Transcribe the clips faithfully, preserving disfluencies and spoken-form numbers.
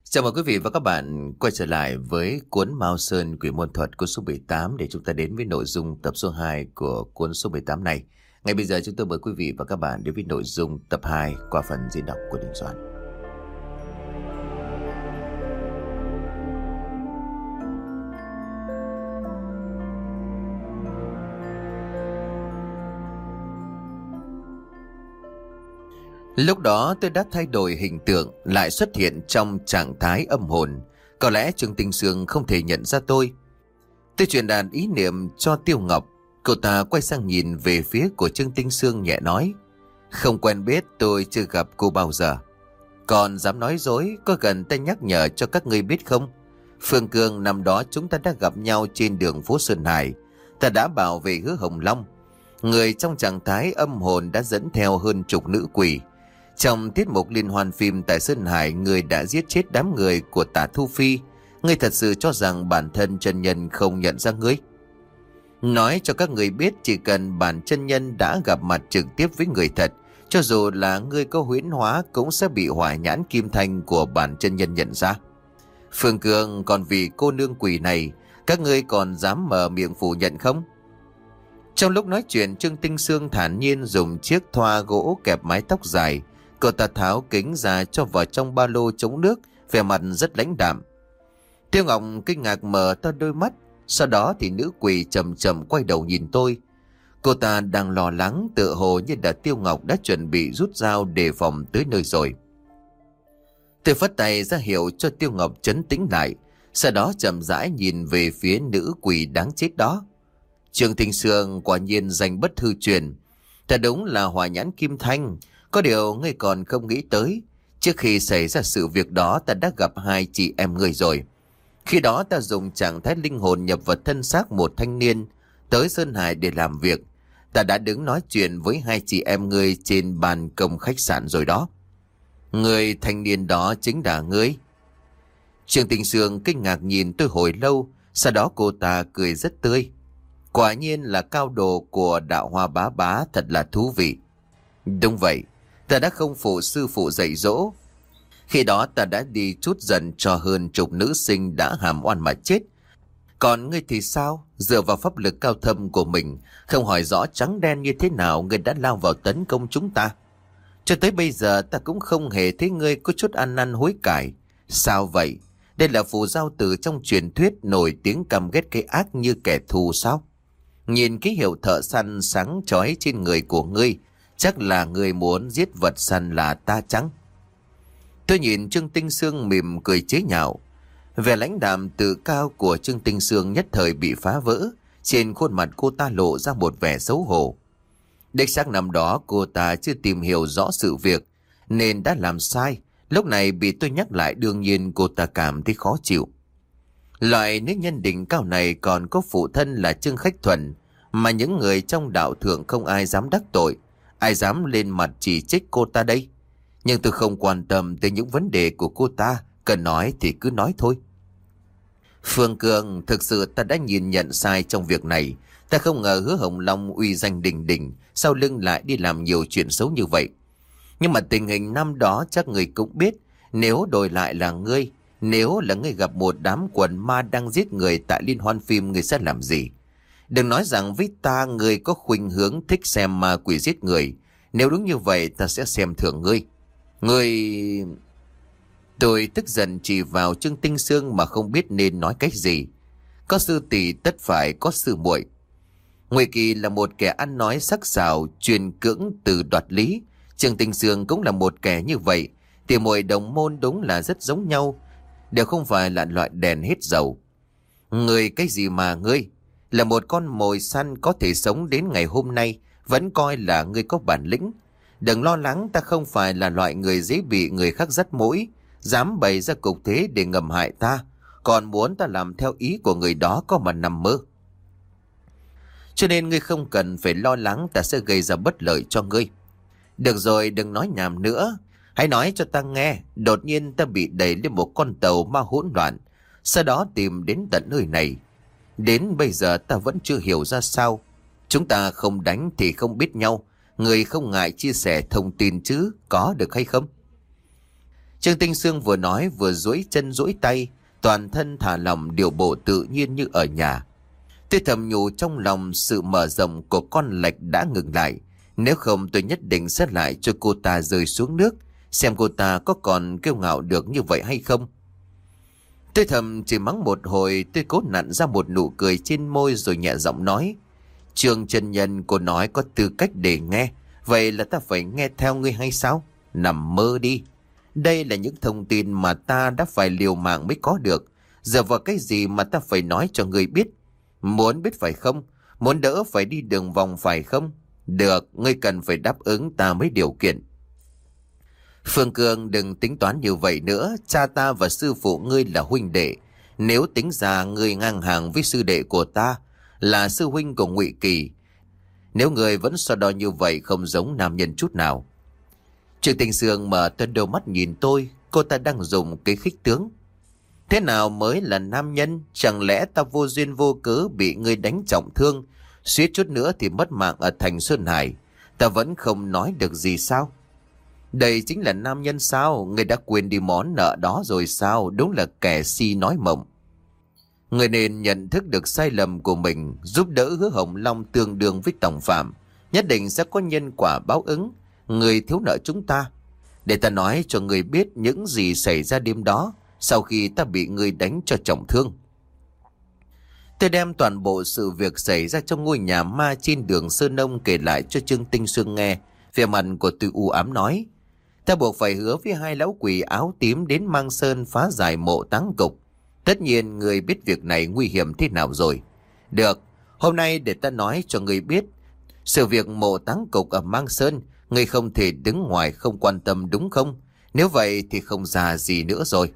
Chào mừng quý vị và các bạn quay trở lại với cuốn Mao Sơn Quỷ Môn Thuật cuốn số mười tám để chúng ta đến với nội dung tập số hai của cuốn số mười tám này. Ngay bây giờ chúng tôi mời quý vị và các bạn đến với nội dung tập hai qua phần diễn đọc của Đình Soạn. Lúc đó tôi đã thay đổi hình tượng, lại xuất hiện trong trạng thái âm hồn. Có lẽ Trương Tinh Sương không thể nhận ra tôi. Tôi truyền đạt ý niệm cho Tiêu Ngọc. Cậu ta quay sang nhìn về phía của Trương Tinh Sương nhẹ nói: "Không quen biết, tôi chưa gặp cô bao giờ. Còn dám nói dối, có cần ta nhắc nhở cho các ngươi biết không? Phương Cương, năm đó chúng ta đã gặp nhau trên đường phố Sơn Hải. Ta đã bảo vệ Hứa Hồng Long. Người trong trạng thái âm hồn đã dẫn theo hơn chục nữ quỷ. Trong tiết mục liên hoan phim tại Sơn Hải, người đã giết chết đám người của Tả Thu Phi. Ngươi thật sự cho rằng bản thân chân nhân không nhận ra ngươi? Nói cho các người biết, chỉ cần bản chân nhân đã gặp mặt trực tiếp với người thật, cho dù là ngươi có huyễn hóa cũng sẽ bị hỏa nhãn kim thanh của bản chân nhân nhận ra. Phương Cường, còn vì cô nương quỷ này, các ngươi còn dám mở miệng phủ nhận không?" Trong lúc nói chuyện, Trương Tinh Sương thản nhiên dùng chiếc thoa gỗ kẹp mái tóc dài. Cậu ta tháo kính ra cho vào trong ba lô chống nước, vẻ mặt rất lãnh đạm. Tiêu Ngọc kinh ngạc mở to đôi mắt, sau đó thì nữ quỷ chậm chậm quay đầu nhìn tôi. Cô ta đang lo lắng, tựa hồ như là Tiêu Ngọc đã chuẩn bị rút dao đề phòng tới nơi rồi. Tôi phất tay ra hiệu cho Tiêu Ngọc trấn tĩnh lại, sau đó chậm rãi nhìn về phía nữ quỷ đáng chết đó. Trương Tinh Sương quả nhiên danh bất hư truyền, thật đúng là hỏa nhãn kim thanh. Có điều ngươi còn không nghĩ tới, trước khi xảy ra sự việc đó ta đã gặp hai chị em ngươi rồi. Khi đó ta dùng trạng thái linh hồn nhập vào thân xác một thanh niên tới Sơn Hải để làm việc. Ta đã đứng nói chuyện với hai chị em ngươi trên ban công khách sạn rồi đó. Người thanh niên đó chính là ngươi. Trương Tinh Sương kinh ngạc nhìn tôi hồi lâu, sau đó cô ta cười rất tươi. Quả nhiên là cao đồ của đạo hoa bá bá, thật là thú vị. Đúng vậy, ta đã không phụ sư phụ dạy dỗ. Khi đó ta đã đi chút dần cho hơn chục nữ sinh đã hàm oan mà chết. Còn ngươi thì sao? Dựa vào pháp lực cao thâm của mình, không hỏi rõ trắng đen như thế nào, ngươi đã lao vào tấn công chúng ta. Cho tới bây giờ ta cũng không hề thấy ngươi có chút ăn năn hối cải. Sao vậy? Đây là phù giao tử trong truyền thuyết nổi tiếng căm ghét cái ác như kẻ thù sao? Nhìn ký hiệu thợ săn sáng chói trên người của ngươi, chắc là ngươi muốn giết vật săn là ta chăng? Tôi nhìn Trương Tinh Sương mỉm cười chế nhạo. Vẻ lãnh đạm tự cao của Trương Tinh Sương nhất thời bị phá vỡ. Trên khuôn mặt cô ta lộ ra một vẻ xấu hổ. Đích xác năm đó cô ta chưa tìm hiểu rõ sự việc nên đã làm sai. Lúc này bị tôi nhắc lại, đương nhiên cô ta cảm thấy khó chịu. Loại nữ nhân đỉnh cao này còn có phụ thân là Trương Khách Thuần, mà những người trong đạo thượng không ai dám đắc tội, ai dám lên mặt chỉ trích cô ta đây. Nhưng tôi không quan tâm tới những vấn đề của cô ta, cần nói thì cứ nói thôi. Phương Cường, thực sự ta đã nhìn nhận sai trong việc này. Ta không ngờ Hứa Hồng Long uy danh đình đình, sau lưng lại đi làm nhiều chuyện xấu như vậy. Nhưng mà tình hình năm đó chắc người cũng biết, nếu đổi lại là ngươi, nếu là ngươi gặp một đám quần ma đang giết người tại liên hoan phim, ngươi sẽ làm gì? Đừng nói rằng với ta ngươi có khuynh hướng thích xem ma quỷ giết người. Nếu đúng như vậy ta sẽ xem thường ngươi. Ngươi... Tôi tức giận chỉ vào Trương Tinh Sương mà không biết nên nói cách gì. Có sư tỷ tất phải có sư muội. Nguy Kỳ là một kẻ ăn nói sắc sảo, truyền cưỡng từ đoạt lý. Trương Tinh Sương cũng là một kẻ như vậy. Tỷ muội đồng môn đúng là rất giống nhau, đều không phải là loại đèn hết dầu. Ngươi cái gì mà ngươi? Là một con mồi săn có thể sống đến ngày hôm nay, vẫn coi là ngươi có bản lĩnh. Đừng lo lắng, ta không phải là loại người dễ bị người khác dắt mũi, dám bày ra cục thế để ngầm hại ta, còn muốn ta làm theo ý của người đó có mà nằm mơ. Cho nên ngươi không cần phải lo lắng ta sẽ gây ra bất lợi cho ngươi. Được rồi, đừng nói nhảm nữa. Hãy nói cho ta nghe, đột nhiên ta bị đẩy lên một con tàu ma hỗn loạn, sau đó tìm đến tận nơi này. Đến bây giờ ta vẫn chưa hiểu ra sao. Chúng ta không đánh thì không biết nhau. Người không ngại chia sẻ thông tin chứ, có được hay không? Trương Tinh Sương vừa nói vừa duỗi chân duỗi tay, toàn thân thả lỏng điều bộ tự nhiên như ở nhà. Tôi thầm nhủ trong lòng sự mở rộng của con lạch đã ngừng lại. Nếu không tôi nhất định sẽ lại cho cô ta rơi xuống nước, xem cô ta có còn kiêu ngạo được như vậy hay không. Tôi thầm chỉ mắng một hồi, tôi cố nặn ra một nụ cười trên môi rồi nhẹ giọng nói: Trương chân nhân, cô nói có tư cách để nghe, vậy là ta phải nghe theo ngươi hay sao? Nằm mơ đi. Đây là những thông tin mà ta đã phải liều mạng mới có được. Giờ vào cái gì mà ta phải nói cho ngươi biết? Muốn biết phải không? Muốn đỡ phải đi đường vòng phải không? Được, ngươi cần phải đáp ứng ta mấy điều kiện. Phương Cương, đừng tính toán như vậy nữa. Cha ta và sư phụ ngươi là huynh đệ. Nếu tính ra ngươi ngang hàng với sư đệ của ta, là sư huynh của Ngụy Kỳ. Nếu ngươi vẫn so đo như vậy, không giống nam nhân chút nào. Trương Tinh Sương mở to đôi mắt nhìn tôi. Cô ta đang dùng cái khích tướng. Thế nào mới là nam nhân? Chẳng lẽ ta vô duyên vô cớ bị ngươi đánh trọng thương, suýt chút nữa thì mất mạng ở thành Sơn Hải, ta vẫn không nói được gì sao? Đây chính là nam nhân sao? Ngươi đã quên đi món nợ đó rồi sao? Đúng là kẻ si nói mộng. Người nên nhận thức được sai lầm của mình, giúp đỡ Hứa Hồng Long tương đương với tổng phạm, nhất định sẽ có nhân quả báo ứng. Người thiếu nợ chúng ta. Để ta nói cho người biết những gì xảy ra đêm đó, sau khi ta bị người đánh cho trọng thương. Tôi đem toàn bộ sự việc xảy ra trong ngôi nhà ma trên đường Sơn Nông kể lại cho Trương Tinh Sương nghe. Vẻ mặt của tôi u ám nói: Ta buộc phải hứa với hai lão quỷ áo tím đến Mang Sơn phá giải mộ táng cục. Tất nhiên người biết việc này nguy hiểm thế nào rồi. Được, hôm nay để ta nói cho người biết. Sự việc mộ táng cục ở Mang Sơn, người không thể đứng ngoài không quan tâm đúng không? Nếu vậy thì không già gì nữa rồi.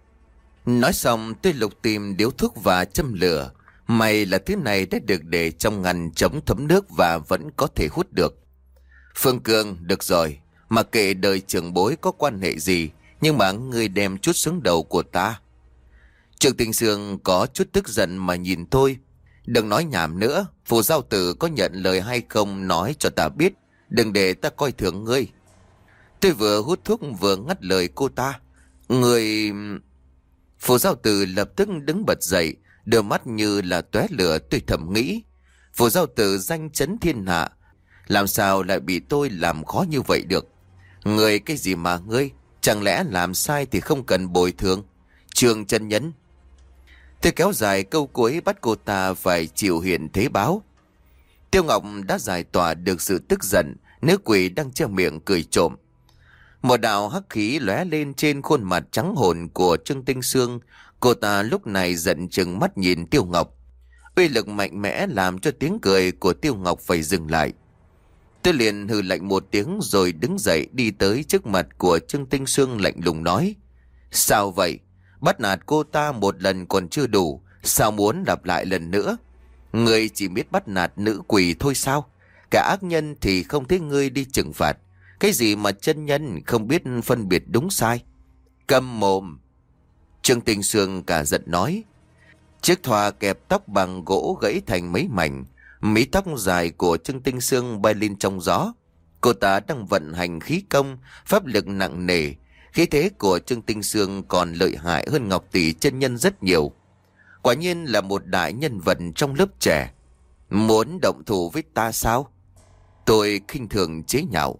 Nói xong tôi lục tìm điếu thuốc và châm lửa. May là thứ này đã được để trong ngăn chống thấm nước và vẫn có thể hút được. Phương Cương, được rồi. Mà kệ đời trưởng bối có quan hệ gì, nhưng mà ngươi đem chút xuống đầu của ta. Trương Tinh Sương có chút tức giận mà nhìn tôi. Đừng nói nhảm nữa. Phù giao tử có nhận lời hay không nói cho ta biết. Đừng để ta coi thường ngươi. Tôi vừa hút thuốc vừa ngắt lời cô ta. Người... Phù giao tử lập tức đứng bật dậy, đôi mắt như là tóe lửa. Tôi thầm nghĩ, Phù giao tử danh chấn thiên hạ, làm sao lại bị tôi làm khó như vậy được? Người cái gì mà ngươi? Chẳng lẽ làm sai thì không cần bồi thường? Trương chân nhân. Tôi kéo dài câu cuối bắt cô ta phải chịu hiện thế báo. Tiêu Ngọc đã giải tỏa được sự tức giận. Nữ quỷ đang che miệng cười trộm. Một đạo hắc khí lóe lên trên khuôn mặt trắng hồn của Trương Tinh Sương. Cô ta lúc này giận chừng mắt nhìn Tiêu Ngọc. Uy lực mạnh mẽ làm cho tiếng cười của Tiêu Ngọc phải dừng lại. Tôi liền hừ lạnh một tiếng rồi đứng dậy đi tới trước mặt của Trương Tinh Sương lạnh lùng nói: Sao vậy? Bắt nạt cô ta một lần còn chưa đủ, sao muốn lặp lại lần nữa? Ngươi chỉ biết bắt nạt nữ quỷ thôi sao? Cả ác nhân thì không thấy ngươi đi trừng phạt. Cái gì mà chân nhân không biết phân biệt đúng sai? Câm mồm! Trương Tinh Sương cả giận nói. Chiếc thoa kẹp tóc bằng gỗ gãy thành mấy mảnh. Mí tóc dài của Trương Tinh Sương bay lên trong gió. Cô ta đang vận hành khí công, pháp lực nặng nề. Khí thế của Trương Tinh Sương còn lợi hại hơn Ngọc Tỷ chân nhân rất nhiều. Quả nhiên là một đại nhân vật trong lớp trẻ. Muốn động thủ với ta sao? Tôi khinh thường chế nhạo.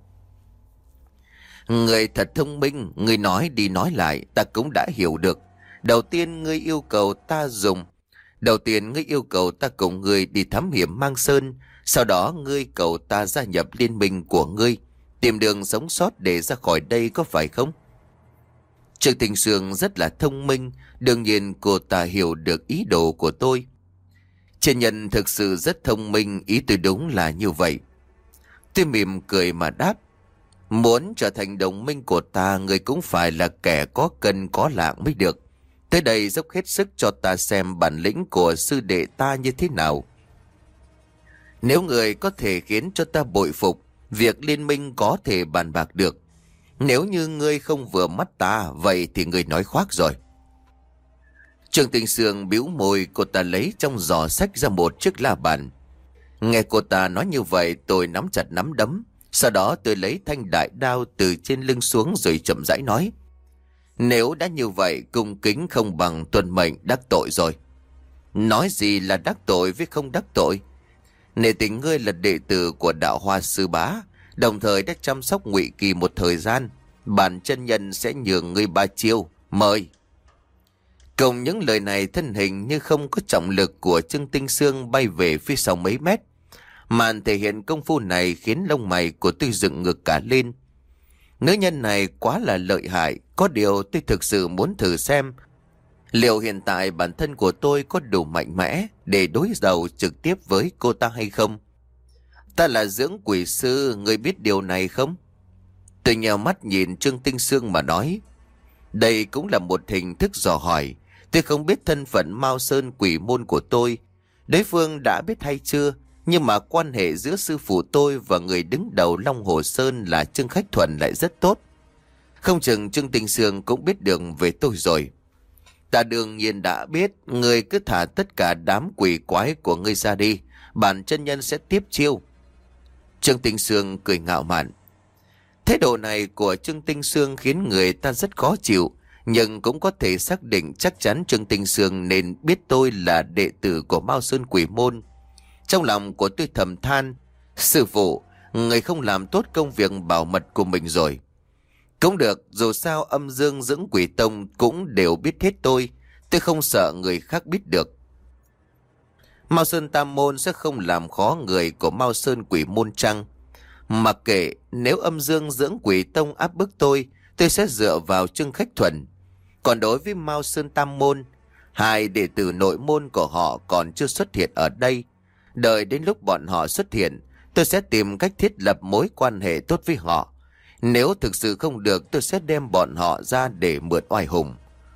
Người thật thông minh, người nói đi nói lại ta cũng đã hiểu được. Đầu tiên ngươi yêu cầu ta dùng Đầu tiên ngươi yêu cầu ta cùng ngươi đi thám hiểm Mang Sơn. Sau đó ngươi cầu ta gia nhập liên minh của ngươi, tìm đường sống sót để ra khỏi đây, có phải không? Trương Tinh Sương rất là thông minh. Đương nhiên cô ta hiểu được ý đồ của tôi. Chân nhân thực sự rất thông minh. Ý tôi đúng là như vậy. Tôi mỉm cười mà đáp: Muốn trở thành đồng minh của ta, người cũng phải là kẻ có cân có lạng mới được. Tới đây dốc hết sức cho ta xem bản lĩnh của sư đệ ta như thế nào. Nếu người có thể khiến cho ta bội phục, việc liên minh có thể bàn bạc được. Nếu như ngươi không vừa mắt ta, vậy thì ngươi nói khoác rồi. Trương Tinh Sương bĩu môi, cô ta lấy trong giỏ sách ra một chiếc la bàn. Nghe cô ta nói như vậy, tôi nắm chặt nắm đấm. Sau đó tôi lấy thanh đại đao từ trên lưng xuống rồi chậm rãi nói: Nếu đã như vậy, cung kính không bằng tuân mệnh, đắc tội rồi. Nói gì là đắc tội với không đắc tội? Nể tình ngươi là đệ tử của đạo Hoa Sư Bá, đồng thời đã chăm sóc Ngụy Kỳ một thời gian, bản chân nhân sẽ nhường ngươi ba chiêu, mời. Cùng những lời này, thân hình như không có trọng lực của Trương Tinh Sương bay về phía sau mấy mét. Màn thể hiện công phu này khiến lông mày của tôi dựng ngược cả lên. Nữ nhân này quá là lợi hại, có điều tôi thực sự muốn thử xem liệu hiện tại bản thân của tôi có đủ mạnh mẽ để đối đầu trực tiếp với cô ta hay không. Ta là dưỡng quỷ sư, ngươi biết điều này không? Tôi nheo mắt nhìn Trương Tinh Sương mà nói. Đây cũng là một hình thức dò hỏi. Tôi không biết thân phận Mao Sơn quỷ môn của tôi, đối phương đã biết hay chưa, nhưng mà quan hệ giữa sư phụ tôi và người đứng đầu Long Hồ Sơn là Trương Khách Thuần lại rất tốt. Không chừng Trương Tinh Sương cũng biết được về tôi rồi. Ta đương nhiên đã biết, người cứ thả tất cả đám quỷ quái của ngươi ra đi, bản chân nhân sẽ tiếp chiêu. Trương Tinh Sương cười ngạo mạn. Thái độ này của Trương Tinh Sương khiến người ta rất khó chịu, nhưng cũng có thể xác định chắc chắn Trương Tinh Sương nên biết tôi là đệ tử của Mao Sơn Quỷ Môn. Trong lòng của tôi thầm than, sư phụ, người không làm tốt công việc bảo mật của mình rồi. Cũng được, dù sao âm dương dưỡng quỷ tông cũng đều biết hết tôi, tôi không sợ người khác biết được. Mao Sơn Tam Môn sẽ không làm khó người của Mao Sơn Quỷ Môn chăng? Mặc kệ, nếu âm dương dưỡng quỷ tông áp bức tôi, tôi sẽ dựa vào Trương Khách Thuần. Còn đối với Mao Sơn Tam Môn, hai đệ tử nội môn của họ còn chưa xuất hiện ở đây. Đợi đến lúc bọn họ xuất hiện, tôi sẽ tìm cách thiết lập mối quan hệ tốt với họ. Nếu thực sự không được, tôi sẽ đem bọn họ ra để mượn oai hùng.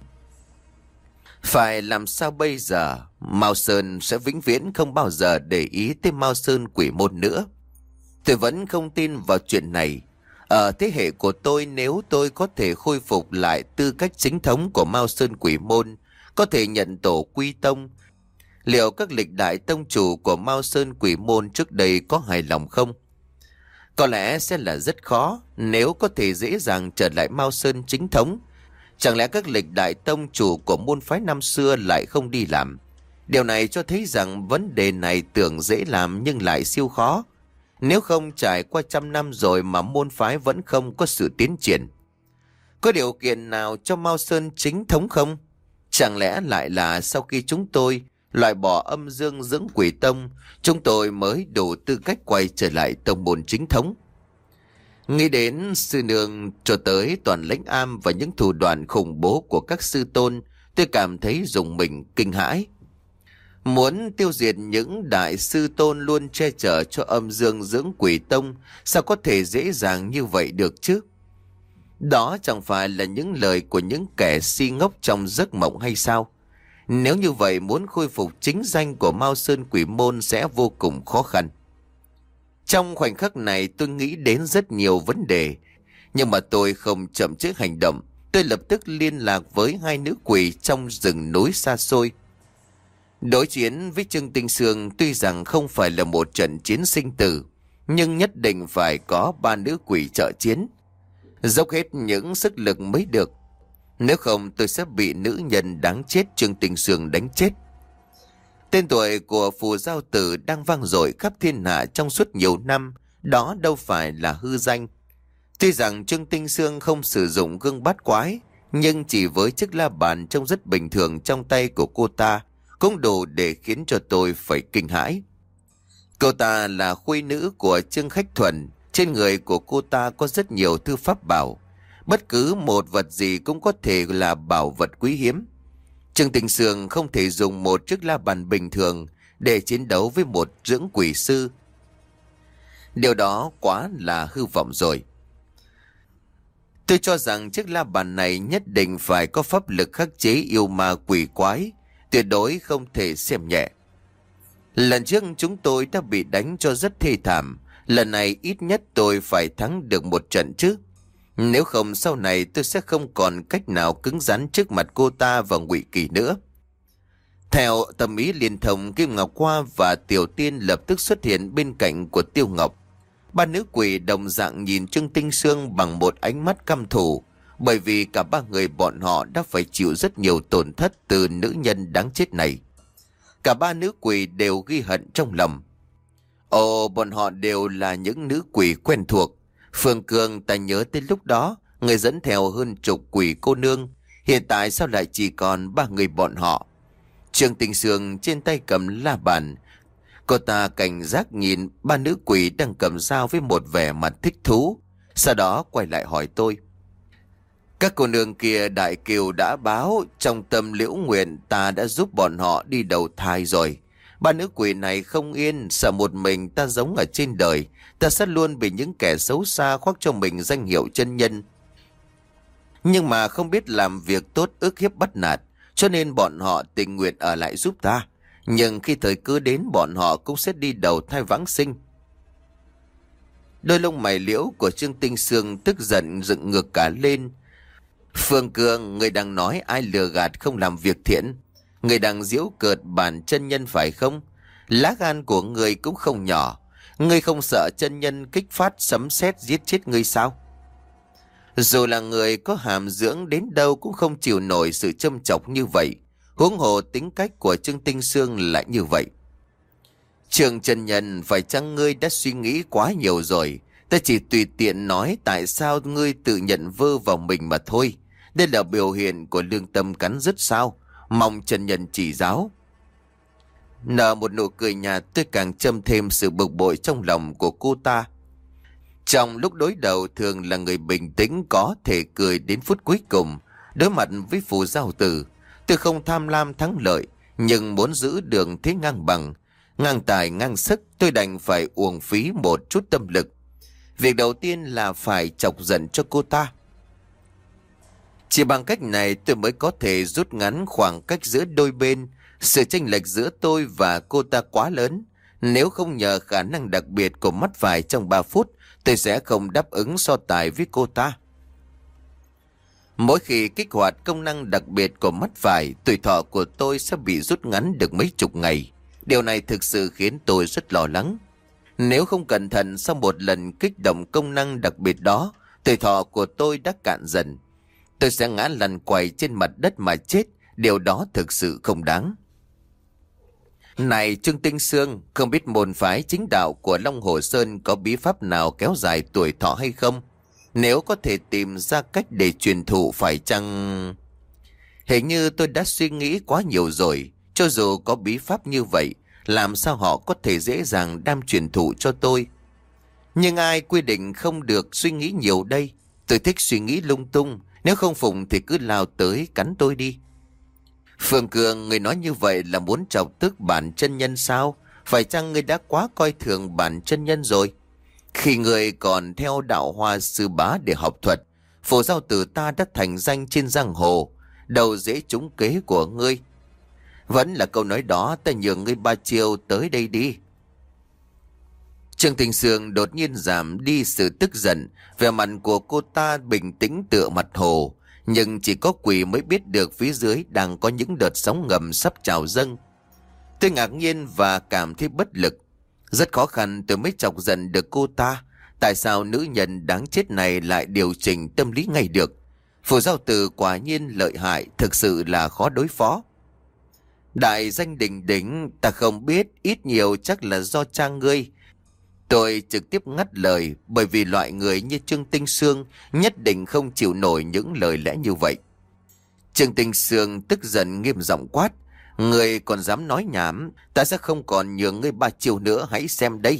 Phải làm sao bây giờ? Mao Sơn sẽ vĩnh viễn không bao giờ để ý tới Mao Sơn Quỷ Môn nữa. Tôi vẫn không tin vào chuyện này. Ở thế hệ của tôi, nếu tôi có thể khôi phục lại tư cách chính thống của Mao Sơn Quỷ Môn, có thể nhận tổ quy tông, liệu các lịch đại tông chủ của Mao Sơn Quỷ Môn trước đây có hài lòng không? Có lẽ sẽ là rất khó. Nếu có thể dễ dàng trở lại Mao Sơn chính thống, chẳng lẽ các lịch đại tông chủ của môn phái năm xưa lại không đi làm? Điều này cho thấy rằng vấn đề này tưởng dễ làm nhưng lại siêu khó. Nếu không, trải qua trăm năm rồi mà môn phái vẫn không có sự tiến triển. Có điều kiện nào cho Mao Sơn chính thống không? Chẳng lẽ lại là sau khi chúng tôi loại bỏ âm dương dưỡng quỷ tông, chúng tôi mới đủ tư cách quay trở lại tông môn chính thống? Nghĩ đến sư nương cho tới toàn lãnh am và những thủ đoạn khủng bố của các sư tôn, tôi cảm thấy rùng mình kinh hãi. Muốn tiêu diệt những đại sư tôn luôn che chở cho âm dương dưỡng quỷ tông, sao có thể dễ dàng như vậy được chứ? Đó chẳng phải là những lời của những kẻ si ngốc trong giấc mộng hay sao? Nếu như vậy, muốn khôi phục chính danh của Mao Sơn Quỷ Môn sẽ vô cùng khó khăn. Trong khoảnh khắc này, tôi nghĩ đến rất nhiều vấn đề, nhưng mà tôi không chậm trễ hành động. Tôi lập tức liên lạc với hai nữ quỷ trong rừng núi xa xôi. Đối chiến với Trương Tinh Sương tuy rằng không phải là một trận chiến sinh tử, nhưng nhất định phải có ba nữ quỷ trợ chiến, dốc hết những sức lực mới được. Nếu không, tôi sẽ bị nữ nhân đáng chết Trương Tinh Sương đánh chết. Tên tuổi của Phù Giao Tử đang vang dội khắp thiên hạ trong suốt nhiều năm, đó đâu phải là hư danh. Tuy rằng Trương Tinh Sương không sử dụng gương bát quái, nhưng chỉ với chiếc la bàn trông rất bình thường trong tay của cô ta cũng đủ để khiến cho tôi phải kinh hãi. Cô ta là khuê nữ của Trương Khách Thuần, trên người của cô ta có rất nhiều thư pháp bảo. Bất cứ một vật gì cũng có thể là bảo vật quý hiếm. Trương Tinh Sương không thể dùng một chiếc la bàn bình thường để chiến đấu với một dưỡng quỷ sư. Điều đó quá là hư vọng rồi. Tôi cho rằng chiếc la bàn này nhất định phải có pháp lực khắc chế yêu ma quỷ quái, tuyệt đối không thể xem nhẹ. Lần trước chúng tôi đã bị đánh cho rất thê thảm, lần này ít nhất tôi phải thắng được một trận chứ. Nếu không, sau này tôi sẽ không còn cách nào cứng rắn trước mặt cô ta và Ngụy Kỳ nữa. Theo tâm ý liên thông, Kim Ngọc Hoa và Tiểu Tiên lập tức xuất hiện bên cạnh của Tiêu Ngọc. Ba nữ quỷ đồng dạng nhìn Trương Tinh Sương bằng một ánh mắt căm thù. bởi vì cả ba người bọn họ đã phải chịu rất nhiều tổn thất từ nữ nhân đáng chết này. Cả ba nữ quỷ đều ghi hận trong lòng. Ồ, bọn họ đều là những nữ quỷ quen thuộc. Phương Cương, ta nhớ tới lúc đó, người dẫn theo hơn chục quỷ cô nương. Hiện tại sao lại chỉ còn ba người bọn họ? Trương Tinh Sương trên tay cầm la bàn. Cô ta cảnh giác nhìn ba nữ quỷ đang cầm dao với một vẻ mặt thích thú. Sau đó quay lại hỏi tôi. Các cô nương kia đại kiều đã báo, trong tâm liễu nguyện ta đã giúp bọn họ đi đầu thai rồi. Ba nữ quỷ này không yên, sợ một mình ta giống ở trên đời. Ta sẽ luôn bị những kẻ xấu xa khoác cho mình danh hiệu chân nhân. Nhưng mà không biết làm việc tốt, ức hiếp bắt nạt, cho nên bọn họ tình nguyện ở lại giúp ta. Nhưng khi thời cơ đến, bọn họ cũng sẽ đi đầu thai vãng sinh. Đôi lông mày liễu của Trương Tinh Sương tức giận dựng ngược cả lên. Phương Cương, người đang nói ai lừa gạt không làm việc thiện. Người đang giễu cợt bản chân nhân phải không? Lá gan của người cũng không nhỏ. Người không sợ chân nhân kích phát sấm sét giết chết người sao? Dù là người có hàm dưỡng đến đâu cũng không chịu nổi sự châm chọc như vậy. Huống hồ tính cách của Trương Tinh Sương lại như vậy. Trương chân nhân, phải chăng ngươi đã suy nghĩ quá nhiều rồi? Ta chỉ tùy tiện nói tại sao ngươi tự nhận vơ vào mình mà thôi. Đây là biểu hiện của lương tâm cắn rứt sao? Mong chân nhân chỉ giáo. Nở một nụ cười nhạt, tôi càng châm thêm sự bực bội trong lòng của cô ta. Trong lúc đối đầu thường là người bình tĩnh có thể cười đến phút cuối cùng. Đối mặt với phù giao tử, tôi không tham lam thắng lợi, nhưng muốn giữ đường thế ngang bằng, ngang tài ngang sức, tôi đành phải uổng phí một chút tâm lực. Việc đầu tiên là phải chọc giận cho cô ta. Chỉ bằng cách này tôi mới có thể rút ngắn khoảng cách giữa đôi bên. Sự chênh lệch giữa tôi và cô ta quá lớn. Nếu không nhờ khả năng đặc biệt của mắt phải trong ba phút, tôi sẽ không đáp ứng so tài với cô ta. Mỗi khi kích hoạt công năng đặc biệt của mắt phải, tuổi thọ của tôi sẽ bị rút ngắn được mấy chục ngày. Điều này thực sự khiến tôi rất lo lắng. Nếu không cẩn thận, sau một lần kích động công năng đặc biệt đó, tuổi thọ của tôi đã cạn dần. Tôi sẽ ngã lăn quay trên mặt đất mà chết. Điều đó thực sự không đáng. Này Trương Tinh Sương, không biết môn phái chính đạo của Long Hồ Sơn có bí pháp nào kéo dài tuổi thọ hay không? Nếu có thể tìm ra cách để truyền thụ phải chăng... Hình như tôi đã suy nghĩ quá nhiều rồi. Cho dù có bí pháp như vậy, làm sao họ có thể dễ dàng đem truyền thụ cho tôi? Nhưng ai quy định không được suy nghĩ nhiều đây? Tôi thích suy nghĩ lung tung. Nếu không phụng thì cứ lao tới cắn tôi đi. Phương Cường, người nói như vậy là muốn chọc tức bản chân nhân sao? Phải chăng người đã quá coi thường bản chân nhân rồi? Khi người còn theo đạo Hoa Sư Bá để học thuật, phổ giao tử ta đã thành danh trên giang hồ. Đầu dễ trúng kế của ngươi. Vẫn là câu nói đó, ta nhường ngươi ba chiêu, tới đây đi. Trương Tinh Sương đột nhiên giảm đi sự tức giận. Vẻ mặt của cô ta bình tĩnh tựa mặt hồ. Nhưng chỉ có quỷ mới biết được phía dưới đang có những đợt sóng ngầm sắp trào dâng. Tôi ngạc nhiên và cảm thấy bất lực. Rất khó khăn tôi mới chọc giận được cô ta. Tại sao nữ nhân đáng chết này lại điều chỉnh tâm lý ngay được? Phù giao tử quả nhiên lợi hại, thực sự là khó đối phó. Đại danh đỉnh đỉnh, ta không biết, ít nhiều chắc là do cha ngươi. Tôi trực tiếp ngắt lời, bởi vì loại người như Trương Tinh Sương nhất định không chịu nổi những lời lẽ như vậy. Trương Tinh Sương tức giận nghiêm giọng quát. Ngươi còn dám nói nhảm, ta sẽ không còn nhường ngươi ba chiều nữa, hãy xem đây.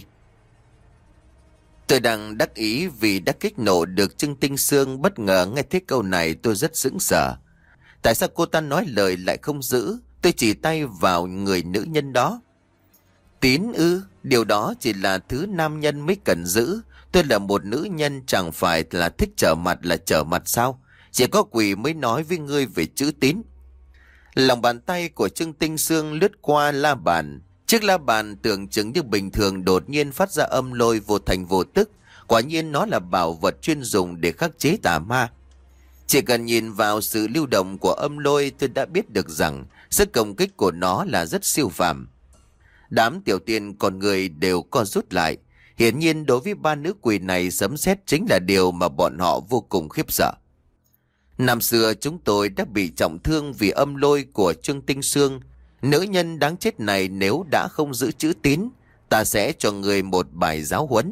Tôi đang đắc ý vì đã kích nổ được Trương Tinh Sương, bất ngờ nghe thấy câu này tôi rất sững sờ. Tại sao cô ta nói lời lại không giữ? Tôi chỉ tay vào người nữ nhân đó. Tín ư? Điều đó chỉ là thứ nam nhân mới cần giữ. Tôi là một nữ nhân, chẳng phải là thích trở mặt là trở mặt sao? Chỉ có quỷ mới nói với ngươi về chữ tín. Lòng bàn tay của Trương Tinh Sương lướt qua la bàn. Chiếc la bàn tưởng chừng như bình thường đột nhiên phát ra âm lôi vô thành vô tức. Quả nhiên nó là bảo vật chuyên dùng để khắc chế tà ma. Chỉ cần nhìn vào sự lưu động của âm lôi, tôi đã biết được rằng sức công kích của nó là rất siêu phàm. Đám tiểu tiên con người đều co rút lại. Hiển nhiên đối với ba nữ quỷ này, sấm sét chính là điều mà bọn họ vô cùng khiếp sợ. Năm xưa chúng tôi đã bị trọng thương vì âm lôi của Trương Tinh Sương. Nữ nhân đáng chết này nếu đã không giữ chữ tín, ta sẽ cho người một bài giáo huấn.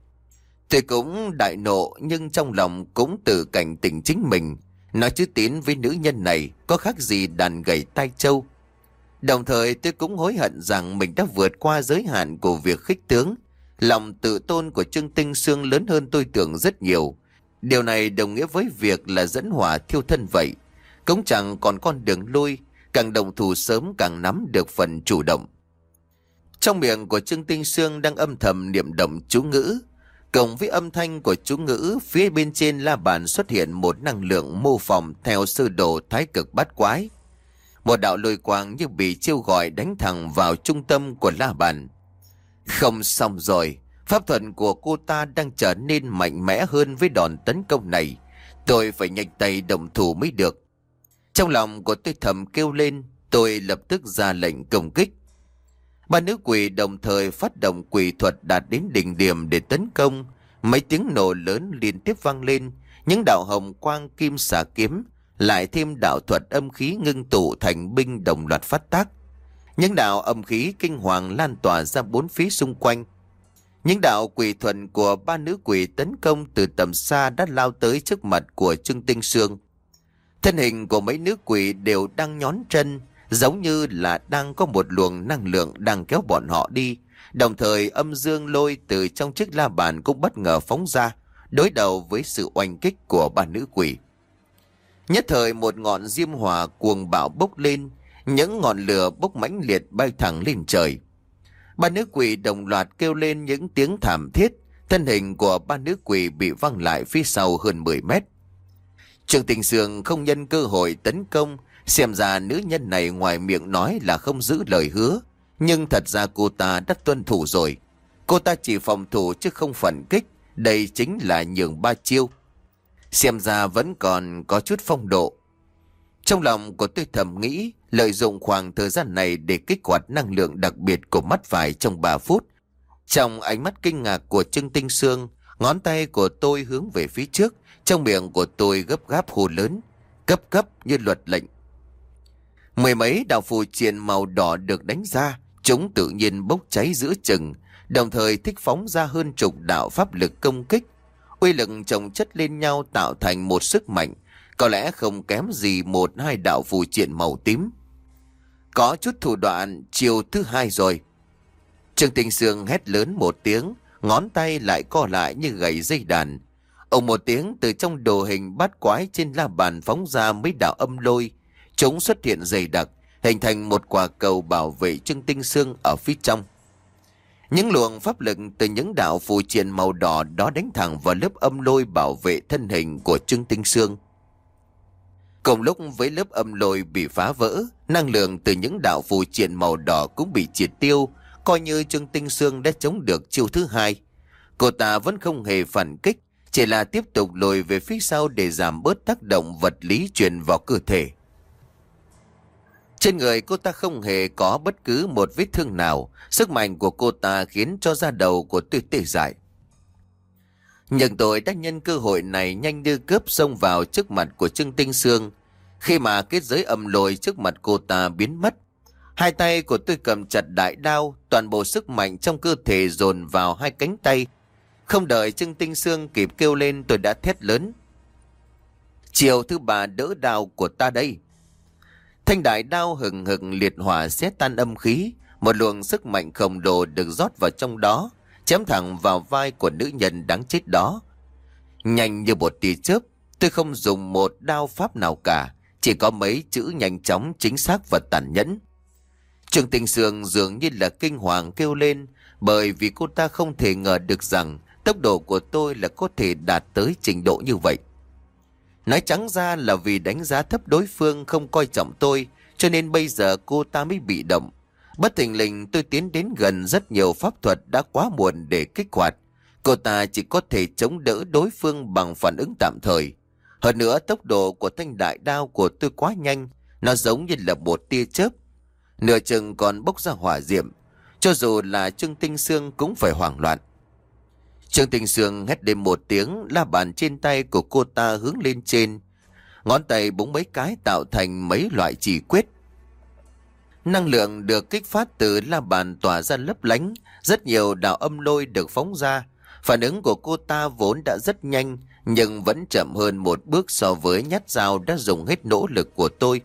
Tôi cũng đại nộ nhưng trong lòng cũng tự cảnh tỉnh chính mình. Nói chữ tín với nữ nhân này có khác gì đàn gầy tai trâu. Đồng thời tôi cũng hối hận rằng mình đã vượt qua giới hạn của việc khích tướng. Lòng tự tôn của Trương Tinh Sương lớn hơn tôi tưởng rất nhiều. Điều này đồng nghĩa với việc là dẫn hỏa thiêu thân vậy. Cũng chẳng còn con đường lui, càng đồng thủ sớm càng nắm được phần chủ động. Trong miệng của Trương Tinh Sương đang âm thầm niệm động chú ngữ. Cộng với âm thanh của chú ngữ, phía bên trên la bàn xuất hiện một năng lượng mô phỏng theo sơ đồ thái cực bát quái. Một đạo lôi quang như bị chiêu gọi đánh thẳng vào trung tâm của la bàn. Không xong rồi, pháp thuật của cô ta đang trở nên mạnh mẽ hơn với đòn tấn công này. Tôi phải nhanh tay động thủ mới được. Trong lòng của tôi thầm kêu lên, tôi lập tức ra lệnh công kích. Ba nữ quỷ đồng thời phát động quỷ thuật đạt đến đỉnh điểm để tấn công. Mấy tiếng nổ lớn liên tiếp vang lên, những đạo hồng quang kim xà kiếm, lại thêm đạo thuật âm khí ngưng tụ thành binh đồng loạt phát tác. Những đạo âm khí kinh hoàng lan tỏa ra bốn phía xung quanh. Những đạo quỷ thuật của ba nữ quỷ tấn công từ tầm xa đã lao tới trước mặt của Trương Tinh Sương. Thân hình của mấy nữ quỷ đều đang nhón chân, giống như là đang có một luồng năng lượng đang kéo bọn họ đi. Đồng thời âm dương lôi từ trong chiếc la bàn cũng bất ngờ phóng ra, đối đầu với sự oanh kích của ba nữ quỷ. Nhất thời một ngọn diêm hỏa cuồng bạo bốc lên, những ngọn lửa bốc mãnh liệt bay thẳng lên trời. Ba nữ quỷ đồng loạt kêu lên những tiếng thảm thiết, thân hình của ba nữ quỷ bị văng lại phía sau hơn mười mét. Trương Tinh Sương không nhân cơ hội tấn công, xem ra nữ nhân này ngoài miệng nói là không giữ lời hứa, nhưng thật ra cô ta đã tuân thủ rồi. Cô ta chỉ phòng thủ chứ không phản kích, đây chính là nhường ba chiêu. Xem ra vẫn còn có chút phong độ. Trong lòng của tôi thầm nghĩ, lợi dụng khoảng thời gian này để kích hoạt năng lượng đặc biệt của mắt phải trong ba phút. Trong ánh mắt kinh ngạc của Trương Tinh Sương, ngón tay của tôi hướng về phía trước, trong miệng của tôi gấp gáp hô lớn, cấp cấp như luật lệnh. Mười mấy đạo phù triện màu đỏ được đánh ra, chúng tự nhiên bốc cháy giữa chừng, đồng thời thích phóng ra hơn chục đạo pháp lực công kích. Uy lực chồng chất lên nhau tạo thành một sức mạnh, có lẽ không kém gì một hai đạo phù triện màu tím. Có chút thủ đoạn, chiều thứ hai rồi. Trương Tinh Sương hét lớn một tiếng, ngón tay lại co lại như gầy dây đàn. Ông một tiếng, từ trong đồ hình bát quái trên la bàn phóng ra mấy đạo âm lôi. Chúng xuất hiện dày đặc, hình thành một quả cầu bảo vệ Trương Tinh Sương ở phía trong. Những luồng pháp lực từ những đạo phù triện màu đỏ đó đánh thẳng vào lớp âm lôi bảo vệ thân hình của Trương Tinh Sương. Cùng lúc với lớp âm lôi bị phá vỡ, năng lượng từ những đạo phù triện màu đỏ cũng bị triệt tiêu, coi như Trương Tinh Sương đã chống được chiêu thứ hai. Cô ta vẫn không hề phản kích, chỉ là tiếp tục lùi về phía sau để giảm bớt tác động vật lý truyền vào cơ thể. Trên người cô ta không hề có bất cứ một vết thương nào, sức mạnh của cô ta khiến cho da đầu của tôi tê dại. Nhưng tôi đã nhân cơ hội này nhanh như cướp xông vào trước mặt của Trương Tinh Sương. Khi mà kết giới âm lôi trước mặt cô ta biến mất, hai tay của tôi cầm chặt đại đao, toàn bộ sức mạnh trong cơ thể dồn vào hai cánh tay. Không đợi Trương Tinh Sương kịp kêu lên, tôi đã thét lớn: chiều thứ ba đỡ đao của ta đây. Thanh đại đao hừng hực liệt hỏa xé tan âm khí, một luồng sức mạnh khổng lồ được rót vào trong đó, chém thẳng vào vai của nữ nhân đáng chết đó. Nhanh như một tia chớp, tôi không dùng một đao pháp nào cả, chỉ có mấy chữ nhanh chóng, chính xác và tàn nhẫn. Trương Tinh Sương dường như là kinh hoàng kêu lên, bởi vì cô ta không thể ngờ được rằng tốc độ của tôi là có thể đạt tới trình độ như vậy. Nói trắng ra là vì đánh giá thấp đối phương không coi trọng tôi, cho nên bây giờ cô ta mới bị động. Bất thình lình tôi tiến đến gần, rất nhiều pháp thuật đã quá muộn để kích hoạt. Cô ta chỉ có thể chống đỡ đối phương bằng phản ứng tạm thời. Hơn nữa tốc độ của thanh đại đao của tôi quá nhanh, nó giống như là một tia chớp, nửa chừng còn bốc ra hỏa diệm. Cho dù là Trương Tinh Sương cũng phải hoảng loạn. Trương Tinh Sương hét lên một tiếng, la bàn trên tay của cô ta hướng lên trên. ngón tay búng mấy cái tạo thành mấy loại chỉ quyết. Năng lượng được kích phát từ la bàn tỏa ra lấp lánh, rất nhiều đạo âm lôi được phóng ra. Phản ứng của cô ta vốn đã rất nhanh, nhưng vẫn chậm hơn một bước so với nhát dao đã dùng hết nỗ lực của tôi.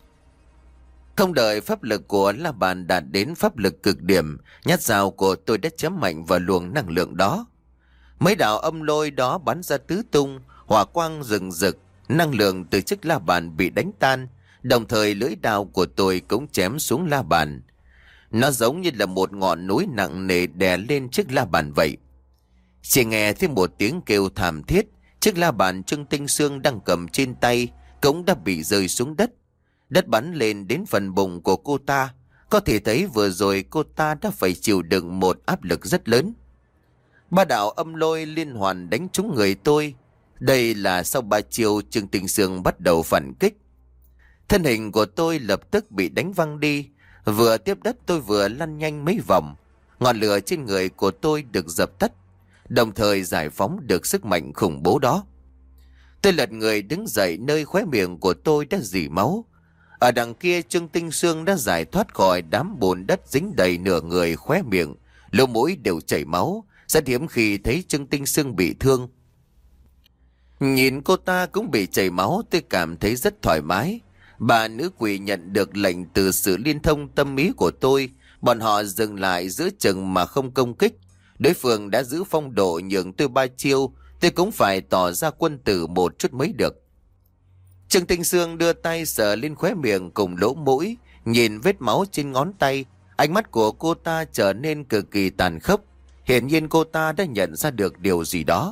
Không đợi pháp lực của la bàn đạt đến pháp lực cực điểm, nhát dao của tôi đã chém mạnh vào luồng năng lượng đó. Mấy đạo âm lôi đó bắn ra tứ tung, hỏa quang rừng rực, năng lượng từ chiếc la bàn bị đánh tan, đồng thời lưỡi đao của tôi cũng chém xuống la bàn. Nó giống như là một ngọn núi nặng nề đè lên chiếc la bàn vậy. Chỉ nghe thêm một tiếng kêu thảm thiết, chiếc la bàn Trương Tinh Sương đang cầm trên tay cũng đã bị rơi xuống đất. Đất bắn lên đến phần bụng của cô ta. Có thể thấy vừa rồi cô ta đã phải chịu đựng một áp lực rất lớn. Ba đạo âm lôi liên hoàn đánh trúng người tôi. Đây là sau ba chiêu Trương Tinh Sương bắt đầu phản kích. Thân hình của tôi lập tức bị đánh văng đi. Vừa tiếp đất tôi vừa lăn nhanh mấy vòng. Ngọn lửa trên người của tôi được dập tắt, đồng thời giải phóng được sức mạnh khủng bố đó. Tôi lật người đứng dậy, nơi khóe miệng của tôi đã rỉ máu. Ở đằng kia Trương Tinh Sương đã giải thoát khỏi đám bùn đất dính đầy nửa người, khóe miệng, lỗ mũi đều chảy máu. Rất hiếm khi thấy Trương Tinh Sương bị thương. Nhìn cô ta cũng bị chảy máu, tôi cảm thấy rất thoải mái. Bà nữ quỷ nhận được lệnh từ sự liên thông tâm ý của tôi. Bọn họ dừng lại giữa chừng mà không công kích. Đối phương đã giữ phong độ nhường tôi ba chiêu, tôi cũng phải tỏ ra quân tử một chút mới được. Trương Tinh Sương đưa tay sờ lên khóe miệng cùng lỗ mũi, nhìn vết máu trên ngón tay. Ánh mắt của cô ta trở nên cực kỳ tàn khốc. Hiển nhiên cô ta đã nhận ra được điều gì đó.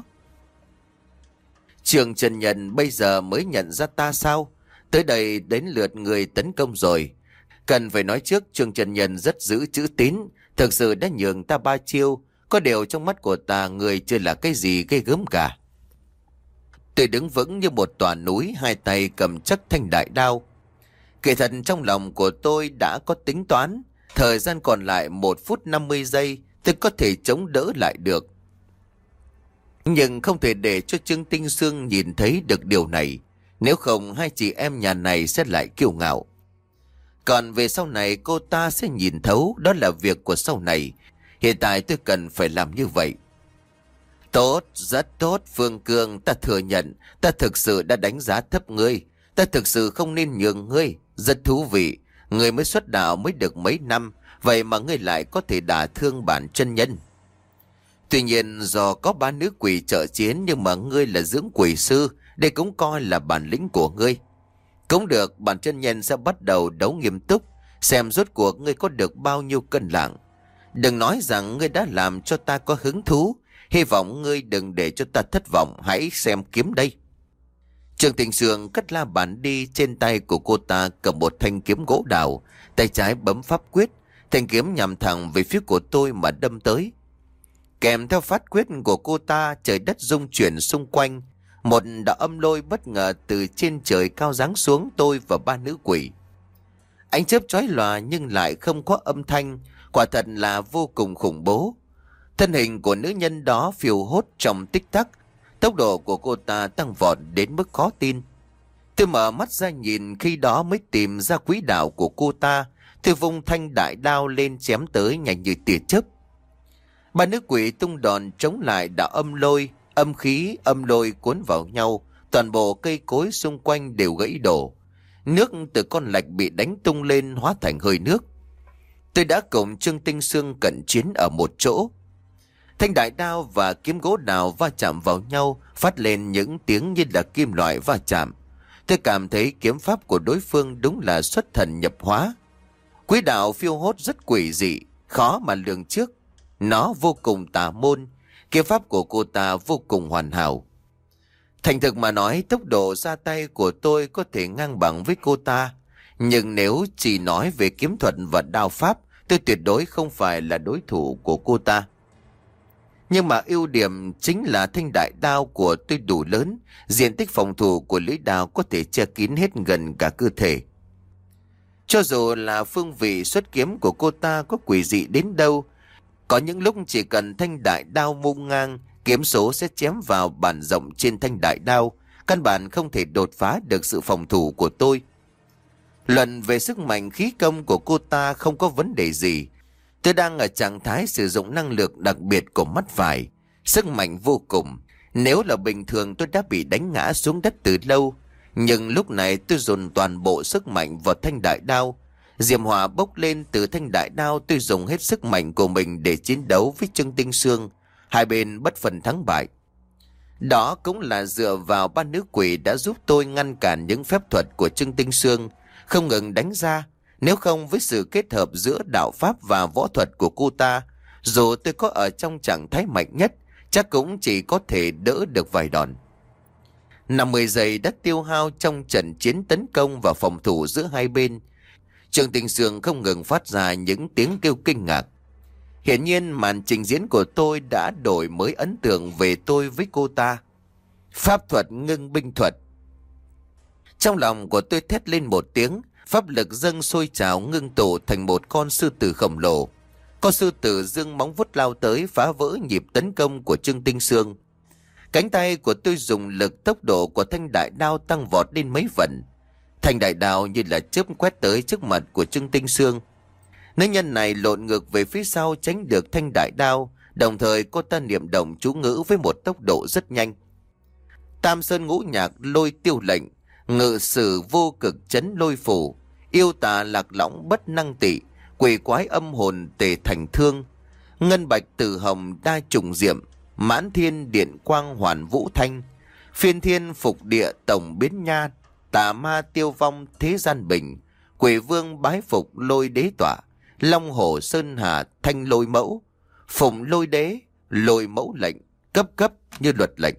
Trường Trần Nhân bây giờ mới nhận ra ta sao? Tới đây đến lượt người tấn công rồi. Cần phải nói trước, Trường Trần Nhân rất giữ chữ tín, thực sự đã nhường ta ba chiêu. Có điều trong mắt của ta, người chưa là cái gì ghê gớm cả. Tôi đứng vững như một tòa núi, hai tay cầm chắc thanh đại đao. Kỳ thật trong lòng của tôi đã có tính toán. Thời gian còn lại một phút năm mươi giây, tôi có thể chống đỡ lại được. Nhưng không thể để cho Trương Tinh Sương nhìn thấy được điều này. Nếu không hai chị em nhà này sẽ lại kiêu ngạo. Còn về sau này cô ta sẽ nhìn thấu, đó là việc của sau này. Hiện tại tôi cần phải làm như vậy. Tốt, rất tốt Phương Cương, ta thừa nhận, ta thực sự đã đánh giá thấp ngươi. Ta thực sự không nên nhường ngươi. Rất thú vị, ngươi mới xuất đạo mới được mấy năm, vậy mà ngươi lại có thể đả thương bản chân nhân. Tuy nhiên do có ba nữ quỷ trợ chiến, nhưng mà ngươi là dưỡng quỷ sư, đây cũng coi là bản lĩnh của ngươi. Cũng được, bản chân nhân sẽ bắt đầu đấu nghiêm túc, xem rốt cuộc ngươi có được bao nhiêu cân lạng. Đừng nói rằng ngươi đã làm cho ta có hứng thú. Hy vọng ngươi đừng để cho ta thất vọng. Hãy xem kiếm đây. Trương Tinh Sương cất la bàn đi. Trên tay của cô ta cầm một thanh kiếm gỗ đào, tay trái bấm pháp quyết. Thanh kiếm nhằm thẳng về phía của tôi mà đâm tới. Kèm theo phát quyết của cô ta, trời đất rung chuyển xung quanh. Một đạo âm lôi bất ngờ từ trên trời cao giáng xuống tôi và ba nữ quỷ. Ánh chớp chói lòa nhưng lại không có âm thanh. Quả thật là vô cùng khủng bố. Thân hình của nữ nhân đó phiêu hốt trong tích tắc. Tốc độ của cô ta tăng vọt đến mức khó tin. Tôi mở mắt ra nhìn, khi đó mới tìm ra quỹ đạo của cô ta. Tôi vung thanh đại đao lên chém tới nhanh như tia chớp. Ba nữ quỷ tung đòn chống lại đạo âm lôi. Âm khí, âm lôi cuốn vào nhau. Toàn bộ cây cối xung quanh đều gãy đổ. Nước từ con lạch bị đánh tung lên hóa thành hơi nước. Tôi đã cùng Trương Tinh Sương cận chiến ở một chỗ. Thanh đại đao và kiếm gỗ đào va chạm vào nhau, phát lên những tiếng như là kim loại va chạm. Tôi cảm thấy kiếm pháp của đối phương đúng là xuất thần nhập hóa. Quỹ đạo phiêu hốt rất quỷ dị, khó mà lường trước. Nó vô cùng tà môn, kiếm pháp của cô ta vô cùng hoàn hảo. Thành thực mà nói, tốc độ ra tay của tôi có thể ngang bằng với cô ta. Nhưng nếu chỉ nói về kiếm thuật và đao pháp, tôi tuyệt đối không phải là đối thủ của cô ta. Nhưng mà ưu điểm chính là thanh đại đao của tôi đủ lớn, diện tích phòng thủ của lưỡi đao có thể che kín hết gần cả cơ thể. Cho dù là phương vị xuất kiếm của cô ta có quỷ dị đến đâu, có những lúc chỉ cần thanh đại đao mông ngang, kiếm số sẽ chém vào bản rộng trên thanh đại đao, căn bản không thể đột phá được sự phòng thủ của tôi. Luận về sức mạnh khí công của cô ta không có vấn đề gì. Tôi đang ở trạng thái sử dụng năng lực đặc biệt của mắt phải, sức mạnh vô cùng. Nếu là bình thường tôi đã bị đánh ngã xuống đất từ lâu, nhưng lúc này tôi dồn toàn bộ sức mạnh vào thanh đại đao. Diệm hỏa bốc lên từ thanh đại đao, tôi dùng hết sức mạnh của mình để chiến đấu với Trương Tinh Sương. Hai bên bất phân thắng bại. Đó cũng là dựa vào ba nữ quỷ đã giúp tôi ngăn cản những phép thuật của Trương Tinh Sương không ngừng đánh ra. Nếu không, với sự kết hợp giữa đạo pháp và võ thuật của cô ta, dù tôi có ở trong trạng thái mạnh nhất, chắc cũng chỉ có thể đỡ được vài đòn. năm mươi giây đã tiêu hao trong trận chiến tấn công và phòng thủ giữa hai bên. Trương Tinh Sương không ngừng phát ra những tiếng kêu kinh ngạc. Hiển nhiên màn trình diễn của tôi đã đổi mới ấn tượng về tôi với cô ta. Pháp thuật ngưng binh thuật. Trong lòng của tôi thét lên một tiếng, pháp lực dâng sôi trào ngưng tụ thành một con sư tử khổng lồ. Con sư tử giương móng vuốt lao tới phá vỡ nhịp tấn công của Trương Tinh Sương. Cánh tay của tôi dùng lực, tốc độ của thanh đại đao tăng vọt lên mấy phần. Thanh đại đao như là chớp quét tới trước mặt của Trương Tinh Sương. Nữ nhân này lộn ngược về phía sau tránh được thanh đại đao, đồng thời cô ta niệm động chú ngữ với một tốc độ rất nhanh. Tam sơn ngũ nhạc lôi tiêu lệnh, ngự sử vô cực chấn lôi phủ, yêu tà lạc lõng bất năng tị, quỷ quái âm hồn tề thành thương, ngân bạch tử hồng đa trùng diệm, mãn thiên điện quang hoàn vũ thanh, phiên thiên phục địa tổng biến nha, tà ma tiêu vong thế gian bình, quỷ vương bái phục lôi đế tỏa, long hổ sơn hà thanh lôi mẫu, phụng lôi đế, lôi mẫu lệnh, cấp cấp như luật lệnh.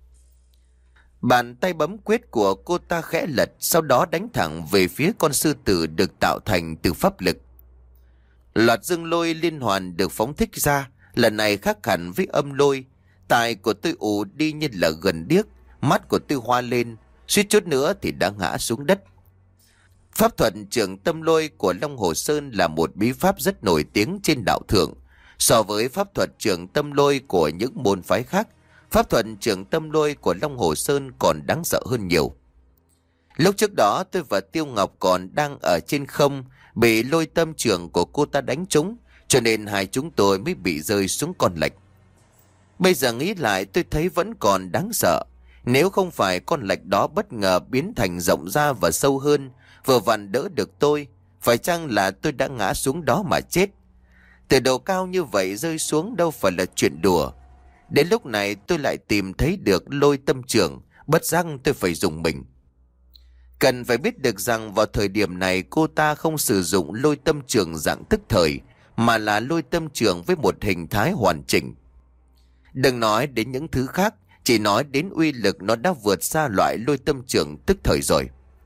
Bàn tay bấm quyết của cô ta khẽ lật, sau đó đánh thẳng về phía con sư tử được tạo thành từ pháp lực. Loạt dương lôi liên hoàn được phóng thích ra, lần này khác hẳn với âm lôi. Tai của tôi ù đi như là gần điếc, mắt của tôi hoa lên, suýt chút nữa thì đã ngã xuống đất. Pháp thuật trường tâm lôi của Long Hồ Sơn là một bí pháp rất nổi tiếng trên đạo thượng. So với pháp thuật trường tâm lôi của những môn phái khác, pháp thuật trường tâm lôi của Long Hồ Sơn còn đáng sợ hơn nhiều. Lúc trước đó tôi và Tiêu Ngọc còn đang ở trên không, bị lôi tâm trường của cô ta đánh trúng, cho nên hai chúng tôi mới bị rơi xuống con lạch. Bây giờ nghĩ lại tôi thấy vẫn còn đáng sợ. Nếu không phải con lạch đó bất ngờ biến thành rộng ra và sâu hơn, vừa vặn đỡ được tôi, phải chăng là tôi đã ngã xuống đó mà chết? Từ độ cao như vậy rơi xuống đâu phải là chuyện đùa. Đến lúc này tôi lại tìm thấy được lôi tâm trường, bất giác tôi phải dùng mình. Cần phải biết được rằng vào thời điểm này cô ta không sử dụng lôi tâm trường dạng tức thời, mà là lôi tâm trường với một hình thái hoàn chỉnh. Đừng nói đến những thứ khác, chỉ nói đến uy lực nó đã vượt xa loại lôi tâm trường tức thời rồi.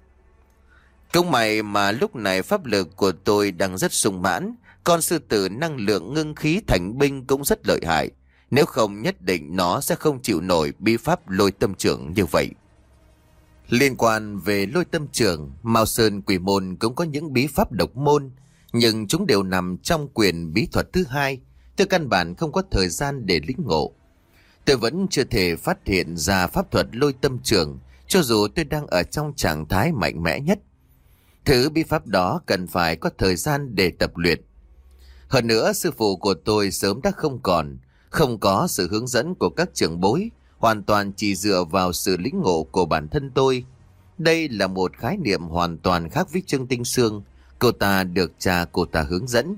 Cũng may mà lúc này pháp lực của tôi đang rất sung mãn, con sư tử năng lượng ngưng khí thành binh cũng rất lợi hại. Nếu không nhất định nó sẽ không chịu nổi bí pháp lôi tâm trường như vậy. Liên quan về lôi tâm trường, Mao Sơn Quỷ Môn cũng có những bí pháp độc môn, nhưng chúng đều nằm trong quyền bí thuật thứ hai. Tôi căn bản không có thời gian để lĩnh ngộ. Tôi vẫn chưa thể phát hiện ra pháp thuật lôi tâm trường, cho dù tôi đang ở trong trạng thái mạnh mẽ nhất. Thứ bí pháp đó cần phải có thời gian để tập luyện. Hơn nữa, sư phụ của tôi sớm đã không còn, không có sự hướng dẫn của các trưởng bối, hoàn toàn chỉ dựa vào sự lĩnh ngộ của bản thân tôi. Đây là một khái niệm hoàn toàn khác với Trương Tinh Sương, cô ta được cha cô ta hướng dẫn.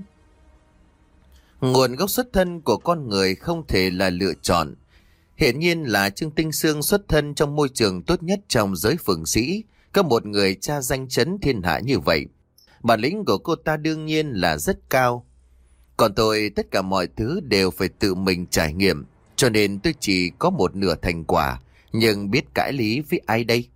Nguồn gốc xuất thân của con người không thể là lựa chọn. Hiển nhiên là Trương Tinh Sương xuất thân trong môi trường tốt nhất trong giới phường sĩ, có một người cha danh chấn thiên hạ như vậy. Bản lĩnh của cô ta đương nhiên là rất cao. Còn tôi, tất cả mọi thứ đều phải tự mình trải nghiệm, cho nên tôi chỉ có một nửa thành quả, nhưng biết cãi lý với ai đây?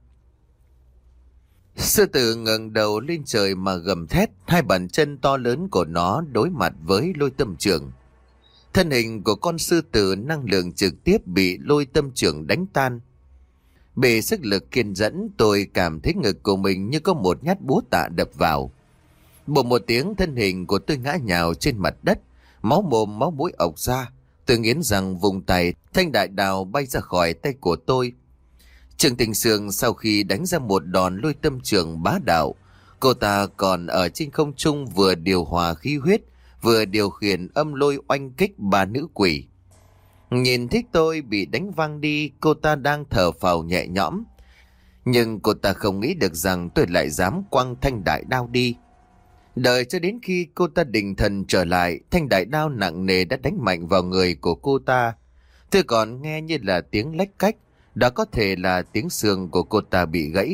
Sư tử ngẩng đầu lên trời mà gầm thét, hai bàn chân to lớn của nó đối mặt với lôi tâm trường. Thân hình của con sư tử năng lượng trực tiếp bị lôi tâm trường đánh tan. Bị sức lực kiên dẫn, tôi cảm thấy ngực của mình như có một nhát búa tạ đập vào. Bỗng một tiếng, thân hình của tôi ngã nhào trên mặt đất, máu mồm máu mũi ộc ra. Tôi nghiến rằng vùng tay, thanh đại đao bay ra khỏi tay của tôi. Trương Tình Sương sau khi đánh ra một đòn lôi tâm trường bá đạo, cô ta còn ở trên không trung vừa điều hòa khí huyết, vừa điều khiển âm lôi oanh kích ba nữ quỷ. Nhìn thấy tôi bị đánh văng đi, cô ta đang thở phào nhẹ nhõm. Nhưng cô ta không nghĩ được rằng tôi lại dám quăng thanh đại đao đi. Đợi cho đến khi cô ta định thần trở lại, thanh đại đao nặng nề đã đánh mạnh vào người của cô ta. Tôi còn nghe như là tiếng lách cách, đó có thể là tiếng xương của cô ta bị gãy.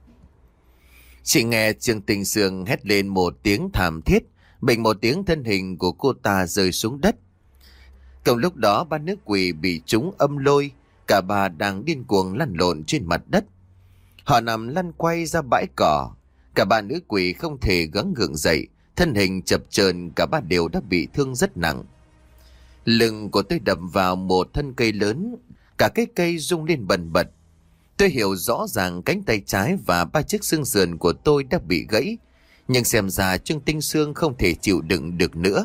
Chỉ nghe Trương Tình Sương hét lên một tiếng thảm thiết, bình một tiếng thân hình của cô ta rơi xuống đất. Cùng lúc đó ba nữ quỷ bị trúng âm lôi, cả ba đang điên cuồng lăn lộn trên mặt đất. Họ nằm lăn quay ra bãi cỏ, cả ba nữ quỷ không thể gắng gượng dậy, thân hình chập chờn, cả ba đều đã bị thương rất nặng. Lưng của tôi đập vào một thân cây lớn, cả cái cây rung lên bần bật. Tôi hiểu rõ ràng cánh tay trái và ba chiếc xương sườn của tôi đã bị gãy, nhưng xem ra Trương Tinh Sương không thể chịu đựng được nữa.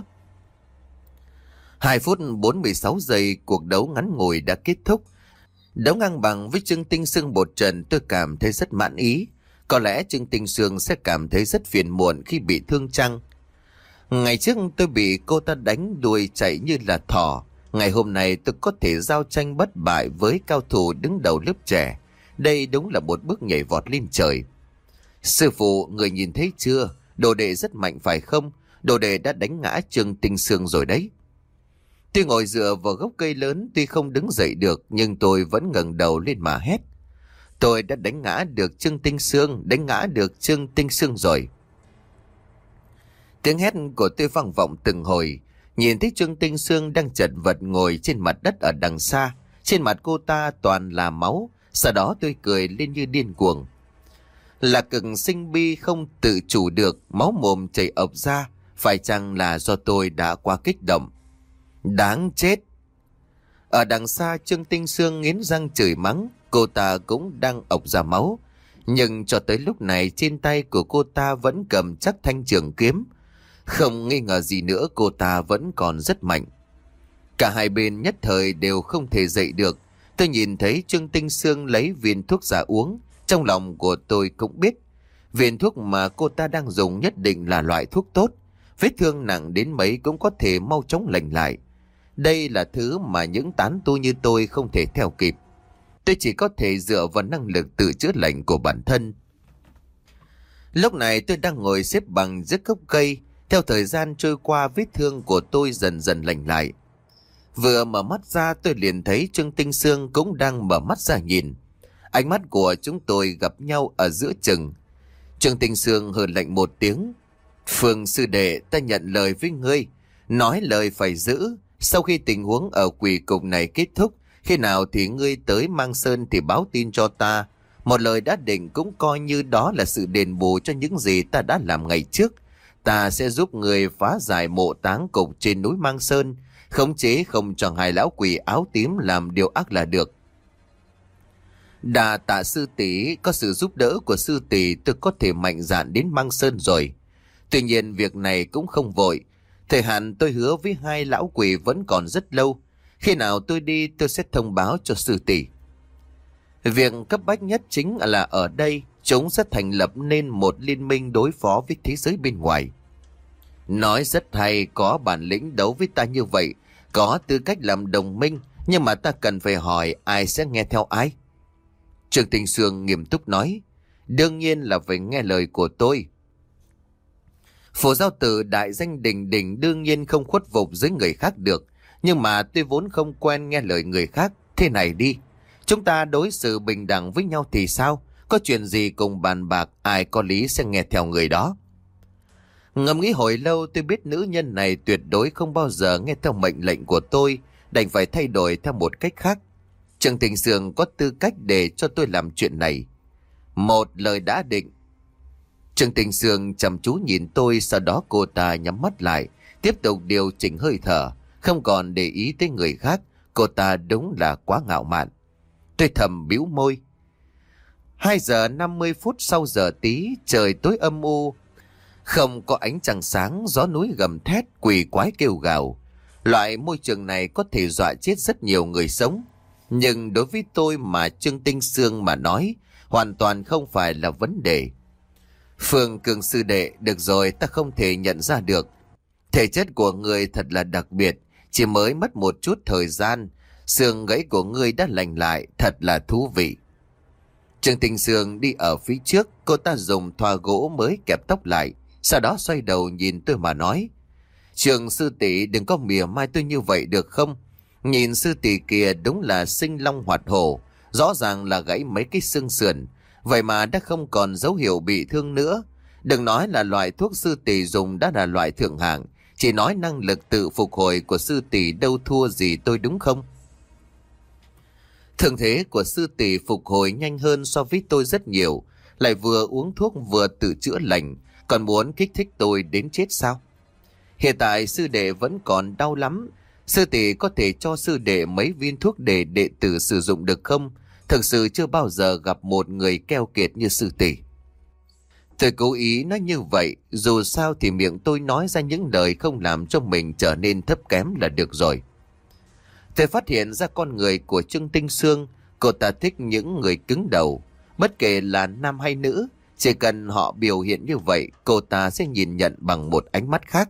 hai phút bốn mươi sáu giây cuộc đấu ngắn ngủi đã kết thúc. Đấu ngang bằng với Trương Tinh Sương một trận, tôi cảm thấy rất mãn ý. Có lẽ Trương Tinh Sương sẽ cảm thấy rất phiền muộn khi bị thương chăng. Ngày trước tôi bị cô ta đánh đuôi chạy như là thỏ. Ngày hôm nay tôi có thể giao tranh bất bại với cao thủ đứng đầu lớp trẻ. Đây đúng là một bước nhảy vọt lên trời. Sư phụ, người nhìn thấy chưa? Đồ đệ rất mạnh phải không? Đồ đệ đã đánh ngã Trương Tinh Sương rồi đấy. Tôi ngồi dựa vào gốc cây lớn, tuy không đứng dậy được nhưng tôi vẫn ngẩng đầu lên mà hét. Tôi đã đánh ngã được Trương Tinh Sương, đánh ngã được Trương Tinh Sương rồi. Tiếng hét của tôi vang vọng từng hồi. Nhìn thấy Trương Tinh Sương đang chật vật ngồi trên mặt đất ở đằng xa. Trên mặt cô ta toàn là máu. Sau đó tôi cười lên như điên cuồng. Là Cực sinh bi không tự chủ được, máu mồm chảy ộc ra. Phải chăng là do tôi đã quá kích động? Đáng chết! Ở đằng xa Trương Tinh Sương nghiến răng chửi mắng. Cô ta cũng đang ộc ra máu. Nhưng cho tới lúc này trên tay của cô ta vẫn cầm chắc thanh trường kiếm. Không nghi ngờ gì nữa, cô ta vẫn còn rất mạnh. Cả hai bên nhất thời đều không thể dậy được. Tôi nhìn thấy Trương Tinh Sương lấy viên thuốc ra uống. Trong lòng của tôi cũng biết viên thuốc mà cô ta đang dùng nhất định là loại thuốc tốt. Vết thương nặng đến mấy cũng có thể mau chóng lành lại. Đây là thứ mà những tán tu như tôi không thể theo kịp. Tôi chỉ có thể dựa vào năng lực tự chữa lành của bản thân. Lúc này tôi đang ngồi xếp bằng dưới gốc cây. Theo thời gian trôi qua, vết thương của tôi dần dần lành lại. Vừa mở mắt ra tôi liền thấy Trương Tinh Sương cũng đang mở mắt ra nhìn. Ánh mắt của chúng tôi gặp nhau ở giữa chừng. Trương Tinh Sương hừ lạnh một tiếng. Phương sư đệ, ta nhận lời với ngươi. Nói lời phải giữ. Sau khi tình huống ở quỷ cục này kết thúc, khi nào thì ngươi tới Mang Sơn thì báo tin cho ta. Một lời đã định cũng coi như đó là sự đền bù cho những gì ta đã làm ngày trước. Ta sẽ giúp người phá giải mộ táng cục trên núi Mang Sơn, khống chế không cho hai lão quỷ áo tím làm điều ác là được. Đà tạ sư tỷ, có sự giúp đỡ của sư tỷ tôi có thể mạnh dạn đến Mang Sơn rồi. Tuy nhiên việc này cũng không vội. Thời hạn tôi hứa với hai lão quỷ vẫn còn rất lâu. Khi nào tôi đi tôi sẽ thông báo cho sư tỷ. Việc cấp bách nhất chính là ở đây chúng sẽ thành lập nên một liên minh đối phó với thế giới bên ngoài. Nói rất hay, có bản lĩnh đấu với ta như vậy, có tư cách làm đồng minh, nhưng mà ta cần phải hỏi ai sẽ nghe theo ai. Trương Tinh Sương nghiêm túc nói, đương nhiên là phải nghe lời của tôi. Phổ giao tử đại danh đình đình đương nhiên không khuất phục dưới người khác được, nhưng mà tôi vốn không quen nghe lời người khác. Thế này đi, chúng ta đối xử bình đẳng với nhau thì sao? Có chuyện gì cùng bàn bạc, ai có lý sẽ nghe theo người đó. Ngẫm nghĩ hồi lâu tôi biết nữ nhân này tuyệt đối không bao giờ nghe theo mệnh lệnh của tôi, đành phải thay đổi theo một cách khác. Trương Tinh Sương có tư cách để cho tôi làm chuyện này. Một lời đã định. Trương Tinh Sương chăm chú nhìn tôi, sau đó cô ta nhắm mắt lại, tiếp tục điều chỉnh hơi thở, không còn để ý tới người khác. Cô ta đúng là quá ngạo mạn. Tôi thầm bĩu môi. Hai giờ năm mươi phút sau giờ tí, trời tối âm u, không có ánh trăng sáng, gió núi gầm thét, quỷ quái kêu gào. Loại môi trường này có thể dọa chết rất nhiều người sống. Nhưng đối với tôi mà Trương Tinh Sương mà nói, hoàn toàn không phải là vấn đề. Phương Cường sư đệ, được rồi, ta không thể nhận ra được. Thể chất của người thật là đặc biệt, chỉ mới mất một chút thời gian, xương gãy của ngươi đã lành lại, thật là thú vị. Trương Tinh Sương đi ở phía trước, cô ta dùng thoa gỗ mới kẹp tóc lại, sau đó xoay đầu nhìn tôi mà nói: Trường sư tỷ đừng có mỉa mai tôi như vậy được không? Nhìn sư tỷ kia đúng là sinh long hoạt hổ, rõ ràng là gãy mấy cái xương sườn, vậy mà đã không còn dấu hiệu bị thương nữa. Đừng nói là loại thuốc sư tỷ dùng đã là loại thượng hạng, chỉ nói năng lực tự phục hồi của sư tỷ đâu thua gì tôi đúng không? Thương thế của sư tỷ phục hồi nhanh hơn so với tôi rất nhiều, lại vừa uống thuốc vừa tự chữa lành, còn muốn kích thích tôi đến chết sao? Hiện tại sư đệ vẫn còn đau lắm, sư tỷ có thể cho sư đệ mấy viên thuốc để đệ tử sử dụng được không? Thực sự chưa bao giờ gặp một người keo kiệt như sư tỷ. Tôi cố ý nói như vậy, dù sao thì miệng tôi nói ra những lời không làm cho mình trở nên thấp kém là được rồi. Tôi phát hiện ra con người của Trương Tinh Sương, cô ta thích những người cứng đầu, bất kể là nam hay nữ, chỉ cần họ biểu hiện như vậy, cô ta sẽ nhìn nhận bằng một ánh mắt khác.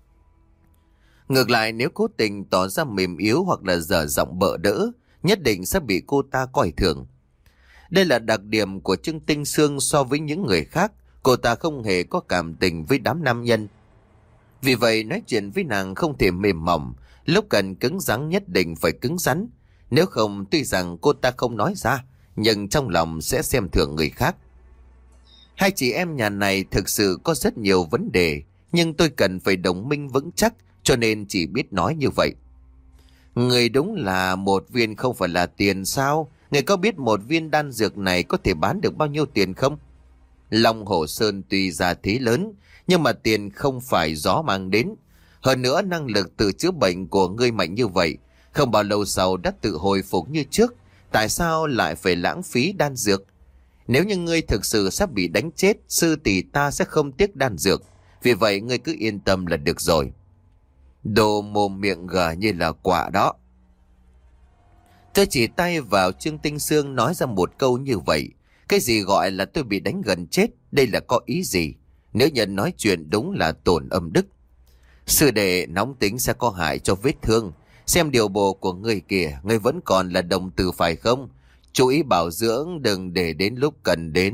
Ngược lại, nếu cố tình tỏ ra mềm yếu hoặc là dở giọng bợ đỡ, nhất định sẽ bị cô ta coi thường. Đây là đặc điểm của Trương Tinh Sương so với những người khác, cô ta không hề có cảm tình với đám nam nhân. Vì vậy nói chuyện với nàng không thể mềm mỏng, lúc cần cứng rắn nhất định phải cứng rắn. Nếu không, tuy rằng cô ta không nói ra, nhưng trong lòng sẽ xem thường người khác. Hai chị em nhà này thực sự có rất nhiều vấn đề, nhưng tôi cần phải đồng minh vững chắc, cho nên chỉ biết nói như vậy. Người đúng là một viên không phải là tiền sao? Người có biết một viên đan dược này có thể bán được bao nhiêu tiền không? Long Hổ Sơn tuy ra thế lớn, nhưng mà tiền không phải gió mang đến. Hơn nữa năng lực tự chữa bệnh của ngươi mạnh như vậy, không bao lâu sau đã tự hồi phục như trước, tại sao lại phải lãng phí đan dược? Nếu như ngươi thực sự sắp bị đánh chết, sư tỷ ta sẽ không tiếc đan dược, vì vậy ngươi cứ yên tâm là được rồi. Đồ mồm miệng gà như là quả đó. Tôi chỉ tay vào Trương Tinh Sương nói ra một câu như vậy. Cái gì gọi là tôi bị đánh gần chết, đây là có ý gì? Nếu nhân nói chuyện đúng là tổn âm đức. Sư đệ nóng tính sẽ có hại cho vết thương. Xem điều bộ của ngươi kìa, ngươi vẫn còn là đồng tử phải không? Chú ý bảo dưỡng, đừng để đến lúc cần đến...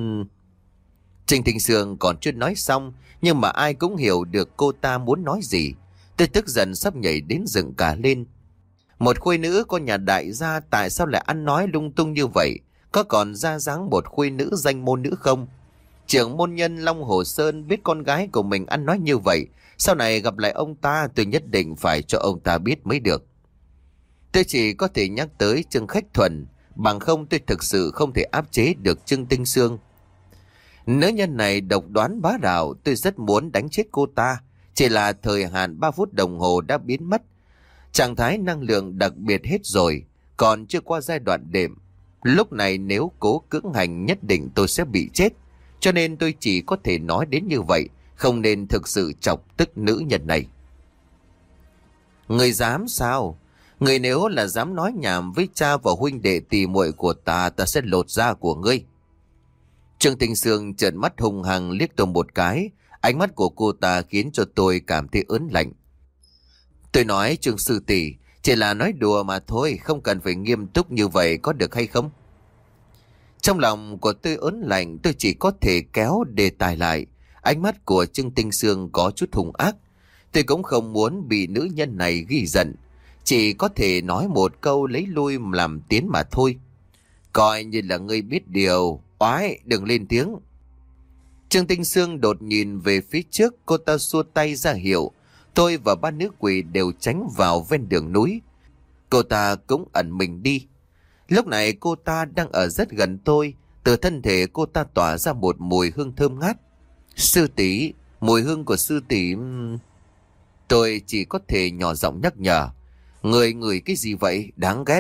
Trương Tinh Sương còn chưa nói xong, nhưng mà ai cũng hiểu được cô ta muốn nói gì. Tôi tức giận sắp nhảy đến dựng cả lên. Một khuê nữ con nhà đại gia tại sao lại ăn nói lung tung như vậy? Có còn ra dáng một khuê nữ danh môn nữ không? Trưởng môn nhân Long Hồ Sơn biết con gái của mình ăn nói như vậy, sau này gặp lại ông ta tôi nhất định phải cho ông ta biết mới được. Tôi chỉ có thể nhắc tới Trương Khách Thuần, bằng không tôi thực sự không thể áp chế được Trương Tinh Sương. Nữ nhân này độc đoán bá đạo, tôi rất muốn đánh chết cô ta, chỉ là thời hạn ba phút đồng hồ đã biến mất. Trạng thái năng lượng đặc biệt hết rồi, còn chưa qua giai đoạn đệm. Lúc này nếu cố cưỡng hành nhất định tôi sẽ bị chết, cho nên tôi chỉ có thể nói đến như vậy, không nên thực sự chọc tức nữ nhân này. Người dám sao? Người nếu là dám nói nhảm với cha và huynh đệ tỉ muội của ta, ta sẽ lột da của ngươi. Trương Tinh Sương trợn mắt hung hăng liếc tôi một cái, ánh mắt của cô ta khiến cho tôi cảm thấy ớn lạnh. Tôi nói Trương sư tỷ, chỉ là nói đùa mà thôi, không cần phải nghiêm túc như vậy có được hay không? Trong lòng của tôi ớn lạnh, tôi chỉ có thể kéo đề tài lại. Ánh mắt của Trương Tinh Sương có chút hung ác. Tôi cũng không muốn bị nữ nhân này ghi giận, chỉ có thể nói một câu lấy lui làm tiến mà thôi. Coi như là ngươi biết điều, oái, đừng lên tiếng. Trương Tinh Sương đột nhìn về phía trước, cô ta xua tay ra hiệu. Tôi và ba nữ quỷ đều tránh vào ven đường núi. Cô ta cũng ẩn mình đi. Lúc này cô ta đang ở rất gần tôi. Từ thân thể cô ta tỏa ra một mùi hương thơm ngát. Sư tỷ, mùi hương của sư tỷ... Tôi chỉ có thể nhỏ giọng nhắc nhở. Người ngửi cái gì vậy? Đáng ghét.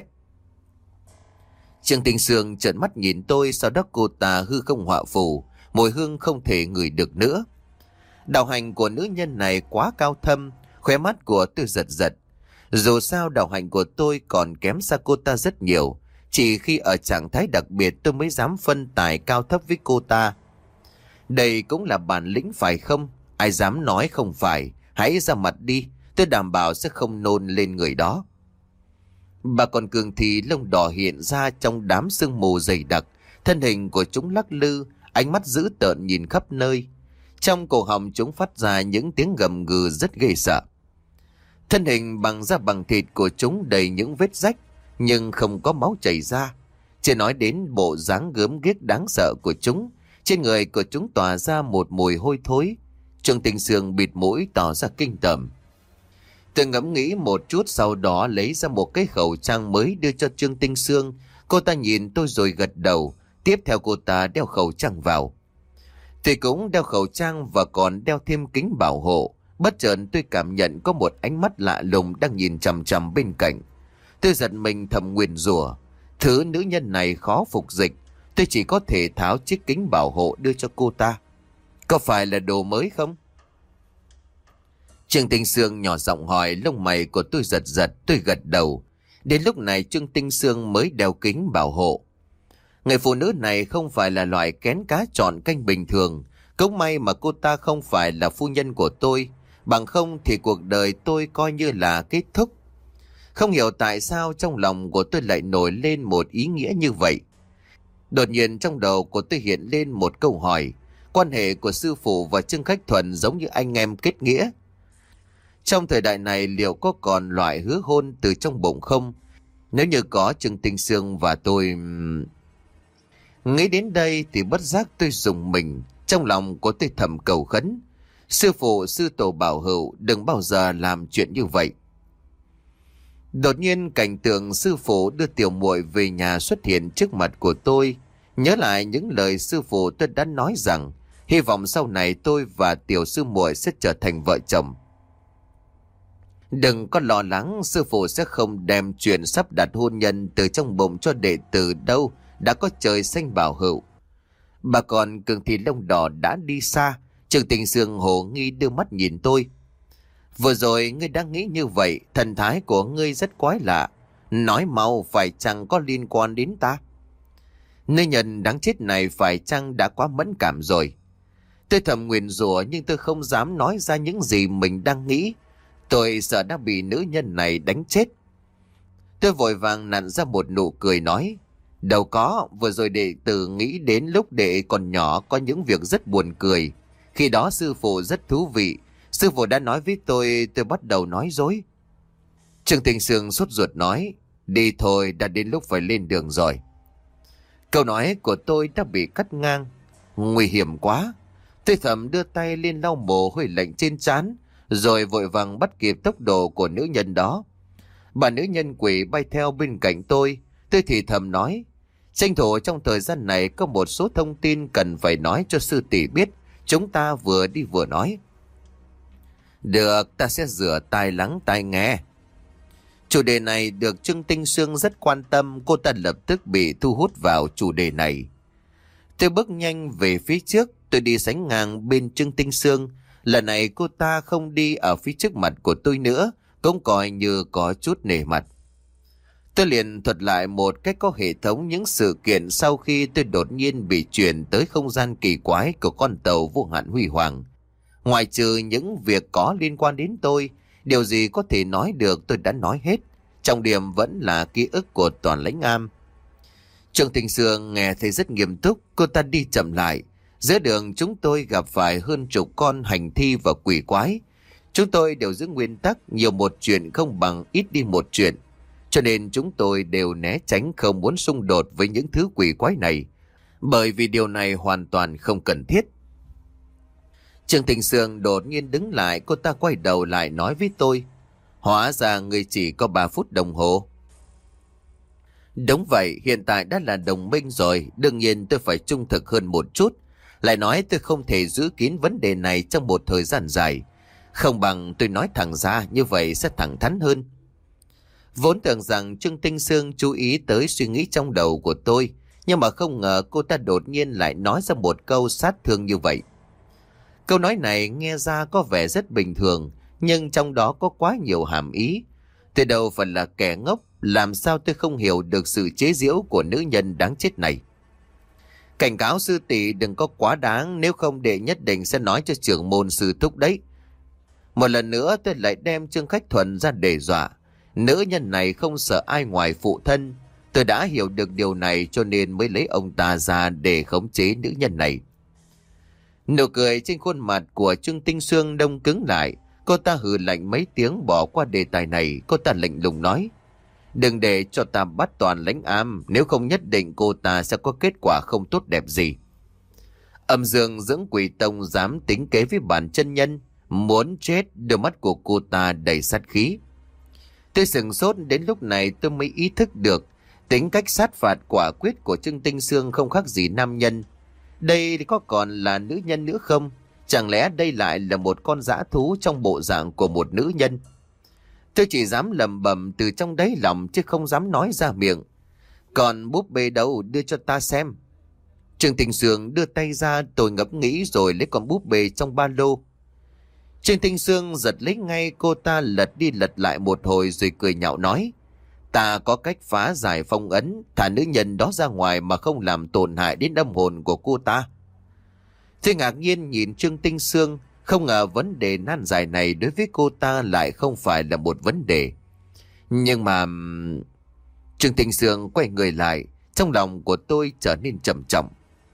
Trương Tinh Sương trợn mắt nhìn tôi, sau đó cô ta hư không họa phù, mùi hương không thể ngửi được nữa. Đạo hành của nữ nhân này quá cao thâm, khóe mắt của tôi giật giật. Dù sao đạo hạnh của tôi còn kém xa cô ta rất nhiều. Chỉ khi ở trạng thái đặc biệt tôi mới dám phân tài cao thấp với cô ta. Đây cũng là bản lĩnh phải không? Ai dám nói không phải? Hãy ra mặt đi, tôi đảm bảo sẽ không nôn lên người đó. Bà còn Cường thì lông đỏ hiện ra trong đám sương mù dày đặc. Thân hình của chúng lắc lư, ánh mắt dữ tợn nhìn khắp nơi. Trong cổ họng chúng phát ra những tiếng gầm gừ rất ghê sợ. Thân hình bằng da bằng thịt của chúng đầy những vết rách, nhưng không có máu chảy ra. Chưa nói đến bộ dáng gớm ghiếc đáng sợ của chúng. Trên người của chúng tỏa ra một mùi hôi thối. Trương Tinh Sương bịt mũi tỏ ra kinh tởm. Tôi ngẫm nghĩ một chút, sau đó lấy ra một cái khẩu trang mới đưa cho Trương Tinh Sương. Cô ta nhìn tôi rồi gật đầu. Tiếp theo cô ta đeo khẩu trang vào. Tôi cũng đeo khẩu trang và còn đeo thêm kính bảo hộ. Bất chợt tôi cảm nhận có một ánh mắt lạ lùng đang nhìn chằm chằm bên cạnh. Tôi giật mình thầm nguyền rủa, thứ nữ nhân này khó phục dịch. Tôi chỉ có thể tháo chiếc kính bảo hộ đưa cho cô ta. Có phải là đồ mới không? Trương Tinh Sương nhỏ giọng hỏi. Lông mày của tôi giật giật, tôi gật đầu. Đến lúc này Trương Tinh Sương mới đeo kính bảo hộ. Người phụ nữ này không phải là loại kén cá chọn canh bình thường. Cũng may mà cô ta không phải là phu nhân của tôi. Bằng không thì cuộc đời tôi coi như là kết thúc. Không hiểu tại sao trong lòng của tôi lại nổi lên một ý nghĩa như vậy. Đột nhiên trong đầu của tôi hiện lên một câu hỏi. Quan hệ của sư phụ và Trương Khách Thuần giống như anh em kết nghĩa. Trong thời đại này liệu có còn loại hứa hôn từ trong bụng không? Nếu như có, Trương Tinh Sương và tôi... Nghĩ đến đây thì bất giác tôi rùng mình. Trong lòng của tôi thầm cầu khấn. Sư phụ, sư tổ bảo hữu, đừng bao giờ làm chuyện như vậy. Đột nhiên cảnh tượng sư phụ đưa tiểu muội về nhà xuất hiện trước mặt của tôi. Nhớ lại những lời sư phụ tôi đã nói rằng hy vọng sau này tôi và tiểu sư muội sẽ trở thành vợ chồng. Đừng có lo lắng, sư phụ sẽ không đem chuyện sắp đặt hôn nhân từ trong bụng cho đệ tử đâu, đã có trời xanh bảo hữu. Bà còn Cường thì lông đỏ đã đi xa. Trương Tinh Sương hồ nghi đưa mắt nhìn tôi. Vừa rồi ngươi đang nghĩ như vậy, thần thái của ngươi rất quái lạ. Nói mau, phải chăng có liên quan đến ta? Nữ nhân đáng chết này phải chăng đã quá mẫn cảm rồi? Tôi thầm nguyền rủa nhưng tôi không dám nói ra những gì mình đang nghĩ. Tôi sợ đã bị nữ nhân này đánh chết. Tôi vội vàng nặn ra một nụ cười nói. Đâu có, vừa rồi đệ tử nghĩ đến lúc đệ còn nhỏ có những việc rất buồn cười. Khi đó sư phụ rất thú vị. Sư phụ đã nói với tôi, tôi bắt đầu nói dối. Trương Tinh Sương sốt ruột nói. Đi thôi, đã đến lúc phải lên đường rồi. Câu nói của tôi đã bị cắt ngang. Nguy hiểm quá. Tôi thầm đưa tay lên lau mồ hôi lạnh trên trán, rồi vội vàng bắt kịp tốc độ của nữ nhân đó. Bà nữ nhân quỷ bay theo bên cạnh tôi. Tôi thì thầm nói. Tranh thủ trong thời gian này có một số thông tin cần phải nói cho sư tỷ biết. Chúng ta vừa đi vừa nói. Được, ta sẽ rửa tai lắng tai nghe. Chủ đề này được Trương Tinh Sương rất quan tâm. Cô ta lập tức bị thu hút vào chủ đề này. Tôi bước nhanh về phía trước. Tôi đi sánh ngang bên Trương Tinh Sương. Lần này cô ta không đi ở phía trước mặt của tôi nữa, cũng coi như có chút nể mặt. Tôi liền thuật lại một cách có hệ thống những sự kiện sau khi tôi đột nhiên bị chuyển tới không gian kỳ quái của con tàu vô hạn huy hoàng. Ngoài trừ những việc có liên quan đến tôi, điều gì có thể nói được tôi đã nói hết. Trọng điểm vẫn là ký ức của Toàn Lãnh Am. Trương Tinh Sương nghe thấy rất nghiêm túc, cô ta đi chậm lại. Giữa đường chúng tôi gặp phải hơn chục con hành thi và quỷ quái. Chúng tôi đều giữ nguyên tắc nhiều một chuyện không bằng ít đi một chuyện. Cho nên chúng tôi đều né tránh không muốn xung đột với những thứ quỷ quái này. Bởi vì điều này hoàn toàn không cần thiết. Trương Tinh Sương đột nhiên đứng lại, cô ta quay đầu lại nói với tôi. Hóa ra người chỉ có ba phút đồng hồ. Đúng vậy, hiện tại đã là đồng minh rồi, đương nhiên tôi phải trung thực hơn một chút. Lại nói tôi không thể giữ kín vấn đề này trong một thời gian dài. Không bằng tôi nói thẳng ra, như vậy sẽ thẳng thắn hơn. Vốn tưởng rằng Trương Tinh Sương chú ý tới suy nghĩ trong đầu của tôi, nhưng mà không ngờ cô ta đột nhiên lại nói ra một câu sát thương như vậy. Câu nói này nghe ra có vẻ rất bình thường, nhưng trong đó có quá nhiều hàm ý. Tôi đâu phải là kẻ ngốc, làm sao tôi không hiểu được sự chế giễu của nữ nhân đáng chết này. Cảnh cáo sư tỷ đừng có quá đáng, nếu không đệ nhất định sẽ nói cho trưởng môn sư thúc đấy. Một lần nữa tôi lại đem Trương Khách Thuần ra để dọa. Nữ nhân này không sợ ai ngoài phụ thân. Tôi đã hiểu được điều này cho nên mới lấy ông ta ra để khống chế nữ nhân này. Nụ cười trên khuôn mặt của Trương Tinh Sương đông cứng lại. Cô ta hừ lạnh mấy tiếng bỏ qua đề tài này. Cô ta lạnh lùng nói: đừng để cho ta bắt toàn lãnh am, nếu không nhất định cô ta sẽ có kết quả không tốt đẹp gì. Âm Dương dưỡng quỷ tông dám tính kế với bản chân nhân, muốn chết. Đôi mắt của cô ta đầy sát khí. Tôi sửng sốt, đến lúc này tôi mới ý thức được tính cách sát phạt quả quyết của Trương Tinh Sương không khác gì nam nhân. Đây có còn là nữ nhân nữa không? Chẳng lẽ đây lại là một con dã thú trong bộ dạng của một nữ nhân? Tôi chỉ dám lẩm bẩm từ trong đáy lòng chứ không dám nói ra miệng. Còn búp bê đâu, đưa cho ta xem. Trương Tinh Sương đưa tay ra, tôi ngẫm nghĩ rồi lấy con búp bê trong ba lô. Trương Tinh Sương giật lấy ngay, cô ta lật đi lật lại một hồi rồi cười nhạo nói: ta có cách phá giải phong ấn, thả nữ nhân đó ra ngoài mà không làm tổn hại đến âm hồn của cô ta. Tôi ngạc nhiên nhìn Trương Tinh Sương, không ngờ vấn đề nan giải này đối với cô ta lại không phải là một vấn đề. Nhưng mà... Trương Tinh Sương quay người lại, trong lòng của tôi trở nên trầm trọng.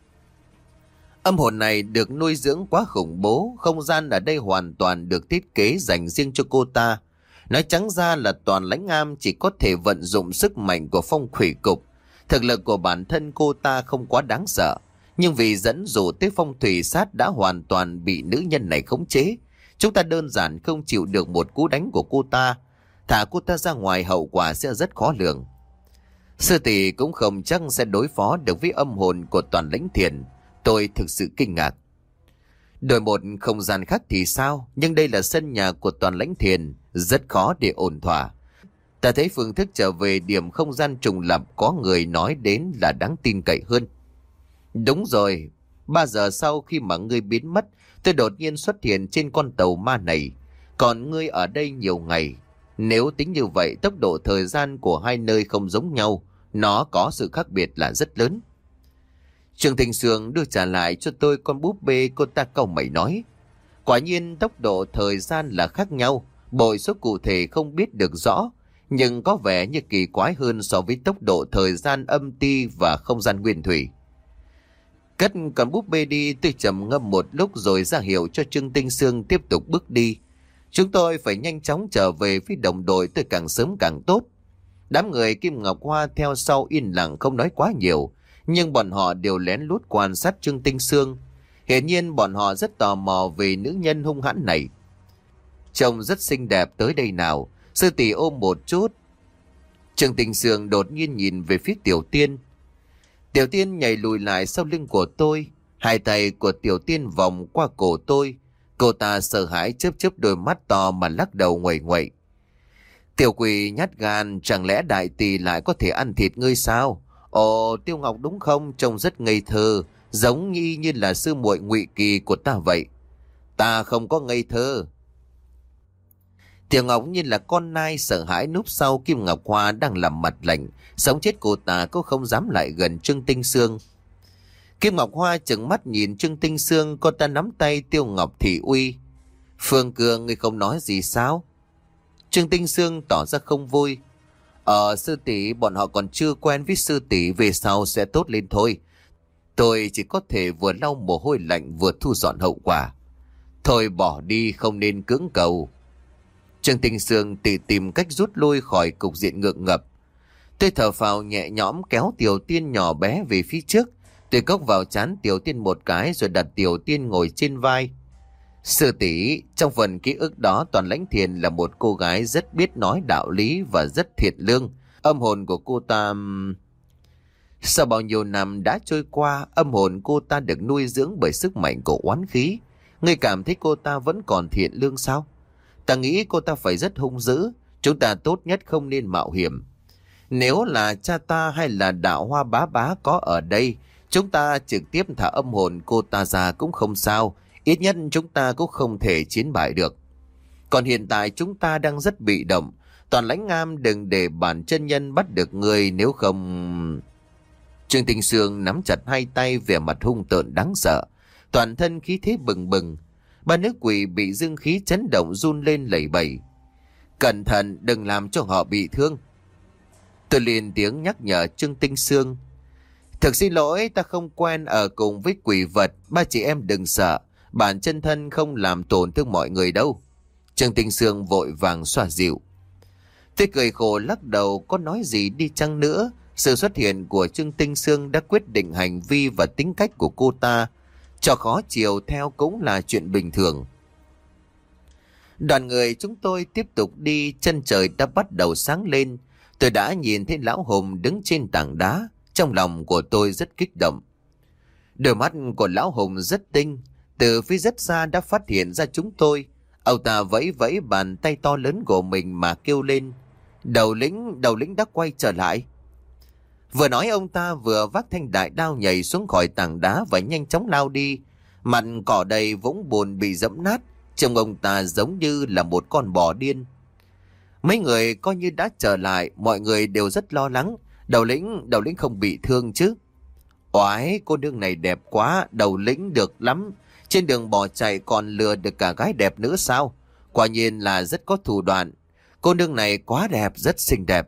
Âm hồn này được nuôi dưỡng quá khủng bố, không gian ở đây hoàn toàn được thiết kế dành riêng cho cô ta. Nói trắng ra là toàn lãnh am chỉ có thể vận dụng sức mạnh của phong thủy cục. Thực lực của bản thân cô ta không quá đáng sợ, nhưng vì dẫn dụ tới phong thủy sát đã hoàn toàn bị nữ nhân này khống chế. Chúng ta đơn giản không chịu được một cú đánh của cô ta. Thả cô ta ra ngoài hậu quả sẽ rất khó lường. Sư tỷ cũng không chắc sẽ đối phó được với âm hồn của toàn lãnh thiền. Tôi thực sự kinh ngạc. Đổi một không gian khác thì sao? Nhưng đây là sân nhà của toàn lãnh thiền, rất khó để ổn thỏa. Ta thấy phương thức trở về điểm không gian trùng lập có người nói đến là đáng tin cậy hơn. Đúng rồi, ba giờ sau khi mà ngươi biến mất, tôi đột nhiên xuất hiện trên con tàu ma này. Còn ngươi ở đây nhiều ngày. Nếu tính như vậy, tốc độ thời gian của hai nơi không giống nhau. Nó có sự khác biệt là rất lớn. Trương Tinh Sương đưa trả lại cho tôi con búp bê, cô ta cau mày nói: quả nhiên tốc độ thời gian là khác nhau. Bội số cụ thể không biết được rõ, nhưng có vẻ như kỳ quái hơn so với tốc độ thời gian âm ti và không gian nguyên thủy. Cất con búp bê đi, tôi trầm ngâm một lúc rồi ra hiệu cho Trương Tinh Sương tiếp tục bước đi. Chúng tôi phải nhanh chóng trở về phía đồng đội, tôi càng sớm càng tốt. Đám người Kim Ngọc Hoa theo sau yên lặng không nói quá nhiều, nhưng bọn họ đều lén lút quan sát Trương Tinh Sương. Hiển nhiên bọn họ rất tò mò về nữ nhân hung hãn này. Trông rất xinh đẹp, tới đây nào, sư tỷ ôm một chút. Trương Tinh Sương đột nhiên nhìn về phía Tiểu Tiên. Tiểu Tiên nhảy lùi lại sau lưng của tôi, hai tay của Tiểu Tiên vòng qua cổ tôi. Cô ta sợ hãi chớp chớp đôi mắt to mà lắc đầu nguậy nguậy. Tiểu quỷ nhát gan, chẳng lẽ đại tỷ lại có thể ăn thịt ngươi sao? Ồ, Tiêu Ngọc đúng không? Trông rất ngây thơ, giống như như là sư muội Ngụy Kỳ của ta vậy. Ta không có ngây thơ. Tiểu Ngọc như là con nai sợ hãi núp sau Kim Ngọc Hoa đang làm mặt lạnh, sống chết cô ta cũng không dám lại gần Trương Tinh Sương. Kim Ngọc Hoa trừng mắt nhìn Trương Tinh Sương, cô ta nắm tay Tiêu Ngọc thị uy. Phương Cương, ngươi không nói gì sao? Trương Tinh Sương tỏ ra không vui. Ờ, sư tỷ, bọn họ còn chưa quen với sư tỷ, về sau sẽ tốt lên thôi. Tôi chỉ có thể vừa lau mồ hôi lạnh vừa thu dọn hậu quả. Thôi bỏ đi, không nên cưỡng cầu. Trương Tinh Sương tự tìm cách rút lui khỏi cục diện ngượng ngập. Tôi thở phào nhẹ nhõm kéo Tiểu Tiên nhỏ bé về phía trước. Tôi cốc vào trán Tiểu Tiên một cái rồi đặt Tiểu Tiên ngồi trên vai. Sư tỷ, trong phần ký ức đó Toàn Lãnh Thiền là một cô gái rất biết nói đạo lý và rất thiện lương. Âm hồn của cô ta... Sau bao nhiêu năm đã trôi qua, âm hồn cô ta được nuôi dưỡng bởi sức mạnh của oán khí. Ngươi cảm thấy cô ta vẫn còn thiện lương sao? Ta nghĩ cô ta phải rất hung dữ. Chúng ta tốt nhất không nên mạo hiểm. Nếu là cha ta hay là đạo Hoa bá bá có ở đây, chúng ta trực tiếp thả âm hồn cô ta ra cũng không sao. Ít nhất chúng ta cũng không thể chiến bại được. Còn hiện tại chúng ta đang rất bị động. Toàn lãnh ngam đừng để bản chân nhân bắt được ngươi, nếu không... Trương Tinh Sương nắm chặt hai tay, vẻ mặt hung tợn đáng sợ, toàn thân khí thế bừng bừng. Ba nữ quỷ bị dương khí chấn động run lên lẩy bẩy. Cẩn thận đừng làm cho họ bị thương. Tôi liền tiếng nhắc nhở Trương Tinh Sương. Thực xin lỗi, ta không quen ở cùng với quỷ vật, ba chị em đừng sợ, bản chân thân không làm tổn thương mọi người đâu. Trương Tinh Sương vội vàng xoa dịu. Tôi cười khổ lắc đầu, có nói gì đi chăng nữa, sự xuất hiện của Trương Tinh Sương đã quyết định hành vi và tính cách của cô ta. Cho khó chiều theo cũng là chuyện bình thường. Đoàn người chúng tôi tiếp tục đi, chân trời đã bắt đầu sáng lên. Tôi đã nhìn thấy lão Hùng đứng trên tảng đá, trong lòng của tôi rất kích động. Đôi mắt của lão Hùng rất tinh, từ phía rất xa đã phát hiện ra chúng tôi. Ông ta vẫy vẫy bàn tay to lớn của mình mà kêu lên. Đầu lĩnh, đầu lĩnh đã quay trở lại. Vừa nói ông ta vừa vác thanh đại đao nhảy xuống khỏi tảng đá và nhanh chóng lao đi. Mặt cỏ đầy vũng bùn bị dẫm nát, trông ông ta giống như là một con bò điên. Mấy người coi như đã trở lại, mọi người đều rất lo lắng. Đầu lĩnh, đầu lĩnh không bị thương chứ? Oái, cô nương này đẹp quá, đầu lĩnh được lắm. Trên đường bỏ chạy còn lừa được cả gái đẹp nữa sao? Quả nhiên là rất có thủ đoạn. Cô nương này quá đẹp, rất xinh đẹp.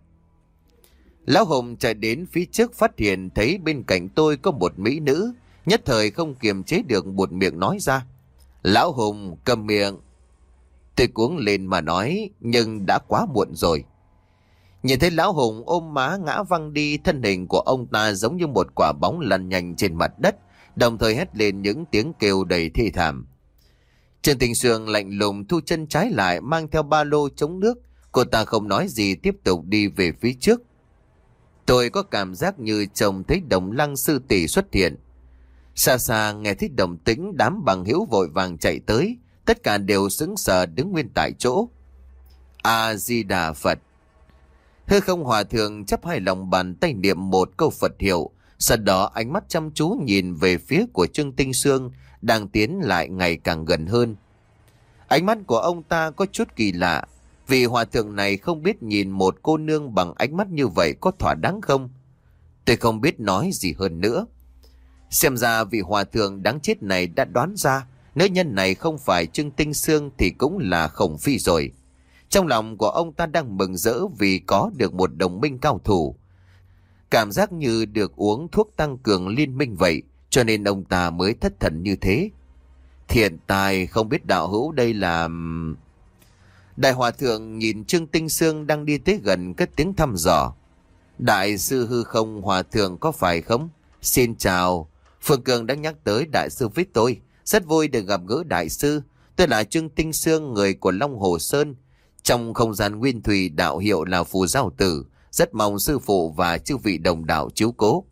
Lão Hùng chạy đến phía trước phát hiện thấy bên cạnh tôi có một mỹ nữ, nhất thời không kiềm chế được buột miệng nói ra. Lão Hùng cầm miệng. Tôi cuống lên mà nói, nhưng đã quá muộn rồi. Nhìn thấy lão Hùng ôm má ngã văng đi, thân hình của ông ta giống như một quả bóng lăn nhanh trên mặt đất, đồng thời hét lên những tiếng kêu đầy thê thảm. Trương Tinh Sương lạnh lùng thu chân trái lại, mang theo ba lô chống nước. Cô ta không nói gì, tiếp tục đi về phía trước. Tôi có cảm giác như trông thấy Đồng Lăng sư tỷ xuất hiện. Xa xa nghe thấy động tĩnh, đám bằng hữu vội vàng chạy tới, tất cả đều sững sờ đứng nguyên tại chỗ. A Di Đà Phật. Hư Không Hòa Thượng chắp hai lòng bàn tay niệm một câu Phật hiệu, sau đó ánh mắt chăm chú nhìn về phía của Trương Tinh Sương đang tiến lại ngày càng gần hơn. Ánh mắt của ông ta có chút kỳ lạ, vì hòa thượng này không biết nhìn một cô nương bằng ánh mắt như vậy có thỏa đáng không? Tôi không biết nói gì hơn nữa. Xem ra vị hòa thượng đáng chết này đã đoán ra nữ nhân này không phải Trương Tinh Sương thì cũng là Khổng Phi rồi. Trong lòng của ông ta đang mừng rỡ vì có được một đồng minh cao thủ. Cảm giác như được uống thuốc tăng cường liên minh vậy, cho nên ông ta mới thất thần như thế. Thiện tài, không biết đạo hữu đây là... Đại hòa thượng nhìn Trương Tinh Sương đang đi tới gần, cất tiếng thăm dò. Đại sư Hư Không Hòa thượng có phải không? Xin chào. Phương Cường đã nhắc tới đại sư với tôi. Rất vui được gặp gỡ đại sư. Tôi là Trương Tinh Sương, người của Long Hồ Sơn. Trong không gian nguyên thủy, đạo hiệu là Phù Giao Tử. Rất mong sư phụ và chư vị đồng đạo chiếu cố.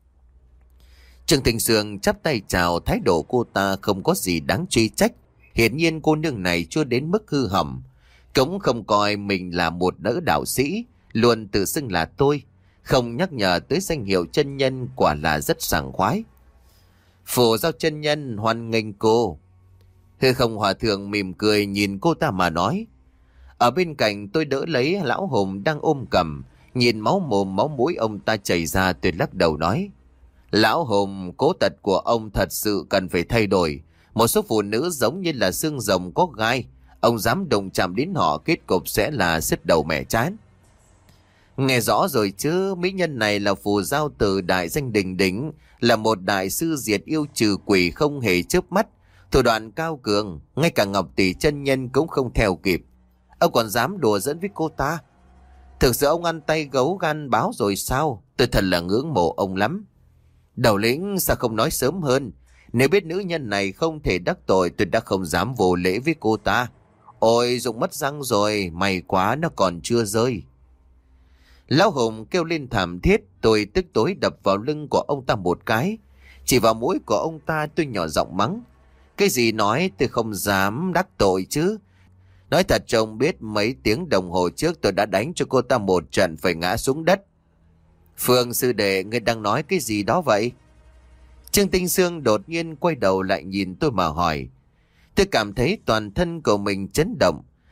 Trương Tinh Sương chắp tay chào, thái độ cô ta không có gì đáng truy trách. Hiển nhiên cô nương này chưa đến mức hư hỏng. Cũng không coi mình là một nữ đạo sĩ, luôn tự xưng là tôi. Không nhắc nhở tới danh hiệu chân nhân, quả là rất sảng khoái. Phù Giao chân nhân hoan nghênh cô. Hư Không Hòa thượng mỉm cười nhìn cô ta mà nói. Ở bên cạnh tôi đỡ lấy lão Hùng đang ôm cầm. Nhìn máu mồm máu mũi ông ta chảy ra, tuyệt lắc đầu nói. Lão Hùng, cố tật của ông thật sự cần phải thay đổi. Một số phụ nữ giống như là xương rồng có gai. Ông dám đụng chạm đến họ, kết cục sẽ là sứt đầu mẻ chán. Nghe rõ rồi chứ, mỹ nhân này là Phù Giao Tử đại danh đình đỉnh, là một đại sư diệt yêu trừ quỷ không hề chớp mắt, thủ đoạn cao cường, ngay cả Ngọc Tỷ chân nhân cũng không theo kịp. Ông còn dám đùa dẫn với cô ta? Thực sự ông ăn tay gấu gan báo rồi sao? Tôi thật là ngưỡng mộ ông lắm. Đầu lĩnh sao không nói sớm hơn? Nếu biết nữ nhân này không thể đắc tội, tôi đã không dám vô lễ với cô ta. Ôi, Dụng mất răng rồi, may quá nó còn chưa rơi. Lão Hùng kêu lên thảm thiết, tôi tức tối đập vào lưng của ông ta một cái. Chỉ vào mũi của ông ta tôi nhỏ giọng mắng. Cái gì nói, tôi không dám đắc tội chứ. Nói thật trông biết mấy tiếng đồng hồ trước tôi đã đánh cho cô ta một trận phải ngã xuống đất. Phương sư đệ, ngươi đang nói cái gì đó vậy? Trương Tinh Sương đột nhiên quay đầu lại nhìn tôi mà hỏi. Tôi cảm thấy toàn thân của mình chấn động.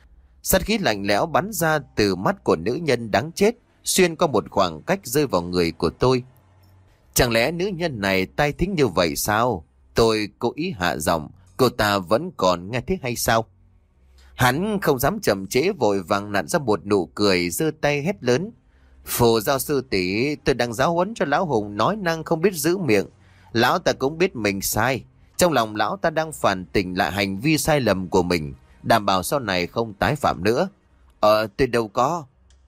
Sát khí lạnh lẽo bắn ra từ mắt của nữ nhân đáng chết, xuyên qua một khoảng cách rơi vào người của tôi. Chẳng lẽ nữ nhân này tai thính như vậy sao? Tôi cố ý hạ giọng, cô ta vẫn còn nghe thấy hay sao? Hắn không dám chậm trễ, vội vàng nặn ra một nụ cười, giơ tay hét lớn: Phù Giao sư tỷ, tôi đang giáo huấn cho lão Hùng nói năng không biết giữ miệng. Lão ta cũng biết mình sai, trong lòng lão ta đang phản tỉnh lại hành vi sai lầm của mình, đảm bảo sau này không tái phạm nữa. Ờ tôi đâu có.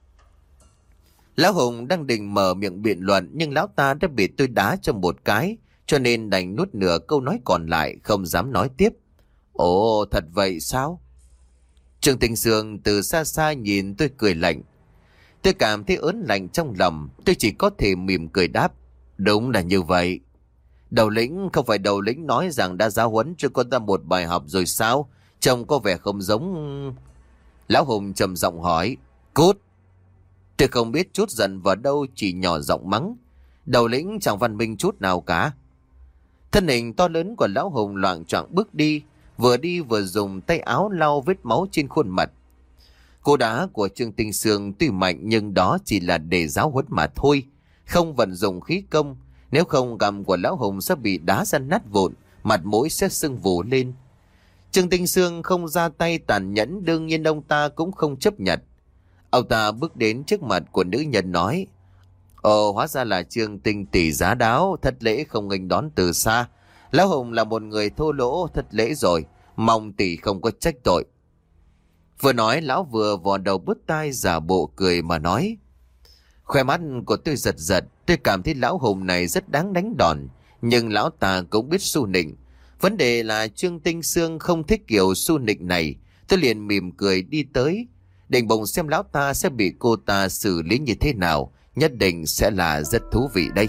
Lão Hùng đang định mở miệng biện luận, nhưng lão ta đã bị tôi đá cho một cái, cho nên đành nuốt nửa câu nói còn lại, không dám nói tiếp. Ồ, thật vậy sao? Trương Tinh Sương từ xa xa nhìn tôi cười lạnh. Tôi cảm thấy ớn lạnh trong lòng, tôi chỉ có thể mỉm cười đáp: Đúng là như vậy. Đầu lĩnh, không phải đầu lĩnh nói rằng đã giáo huấn cho con ta một bài học rồi sao? Trông có vẻ không giống... Lão Hùng trầm giọng hỏi: Cút! Tôi không biết chút giận vào đâu, chỉ nhỏ giọng mắng: Đầu lĩnh chẳng văn minh chút nào cả. Thân hình to lớn của lão Hùng loạng choạng bước đi, vừa đi vừa dùng tay áo lau vết máu trên khuôn mặt. Cú đá của Trương Tinh Sương tuy mạnh, nhưng đó chỉ là để giáo huấn mà thôi, không vận dụng khí công. Nếu không, gầm của lão Hùng sẽ bị đá ra nát vụn, mặt mũi sẽ sưng vù lên. Trương Tinh Sương không ra tay tàn nhẫn, đương nhiên ông ta cũng không chấp nhận. Ông ta bước đến trước mặt của nữ nhân nói: Ồ, hóa ra là Trương Tinh tỷ giá đáo, thất lễ không nghênh đón từ xa. Lão Hùng là một người thô lỗ, thất lễ rồi, mong tỷ không có trách tội. Vừa nói, lão vừa vò đầu bứt tai, giả bộ cười mà nói. Khoe mắt của tôi giật giật, tôi cảm thấy lão Hùng này rất đáng đánh đòn, nhưng lão ta cũng biết su nịnh. Vấn đề là Trương Tinh Sương không thích kiểu su nịnh này. Tôi liền mỉm cười đi tới, định bụng xem lão ta sẽ bị cô ta xử lý như thế nào. Nhất định sẽ là rất thú vị đây.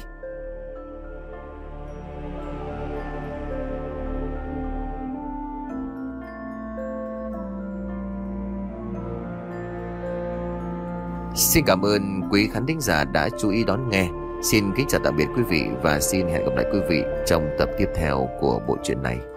Xin cảm ơn quý khán thính giả đã chú ý đón nghe. Xin kính chào tạm biệt quý vị và xin hẹn gặp lại quý vị trong tập tiếp theo của bộ truyện này.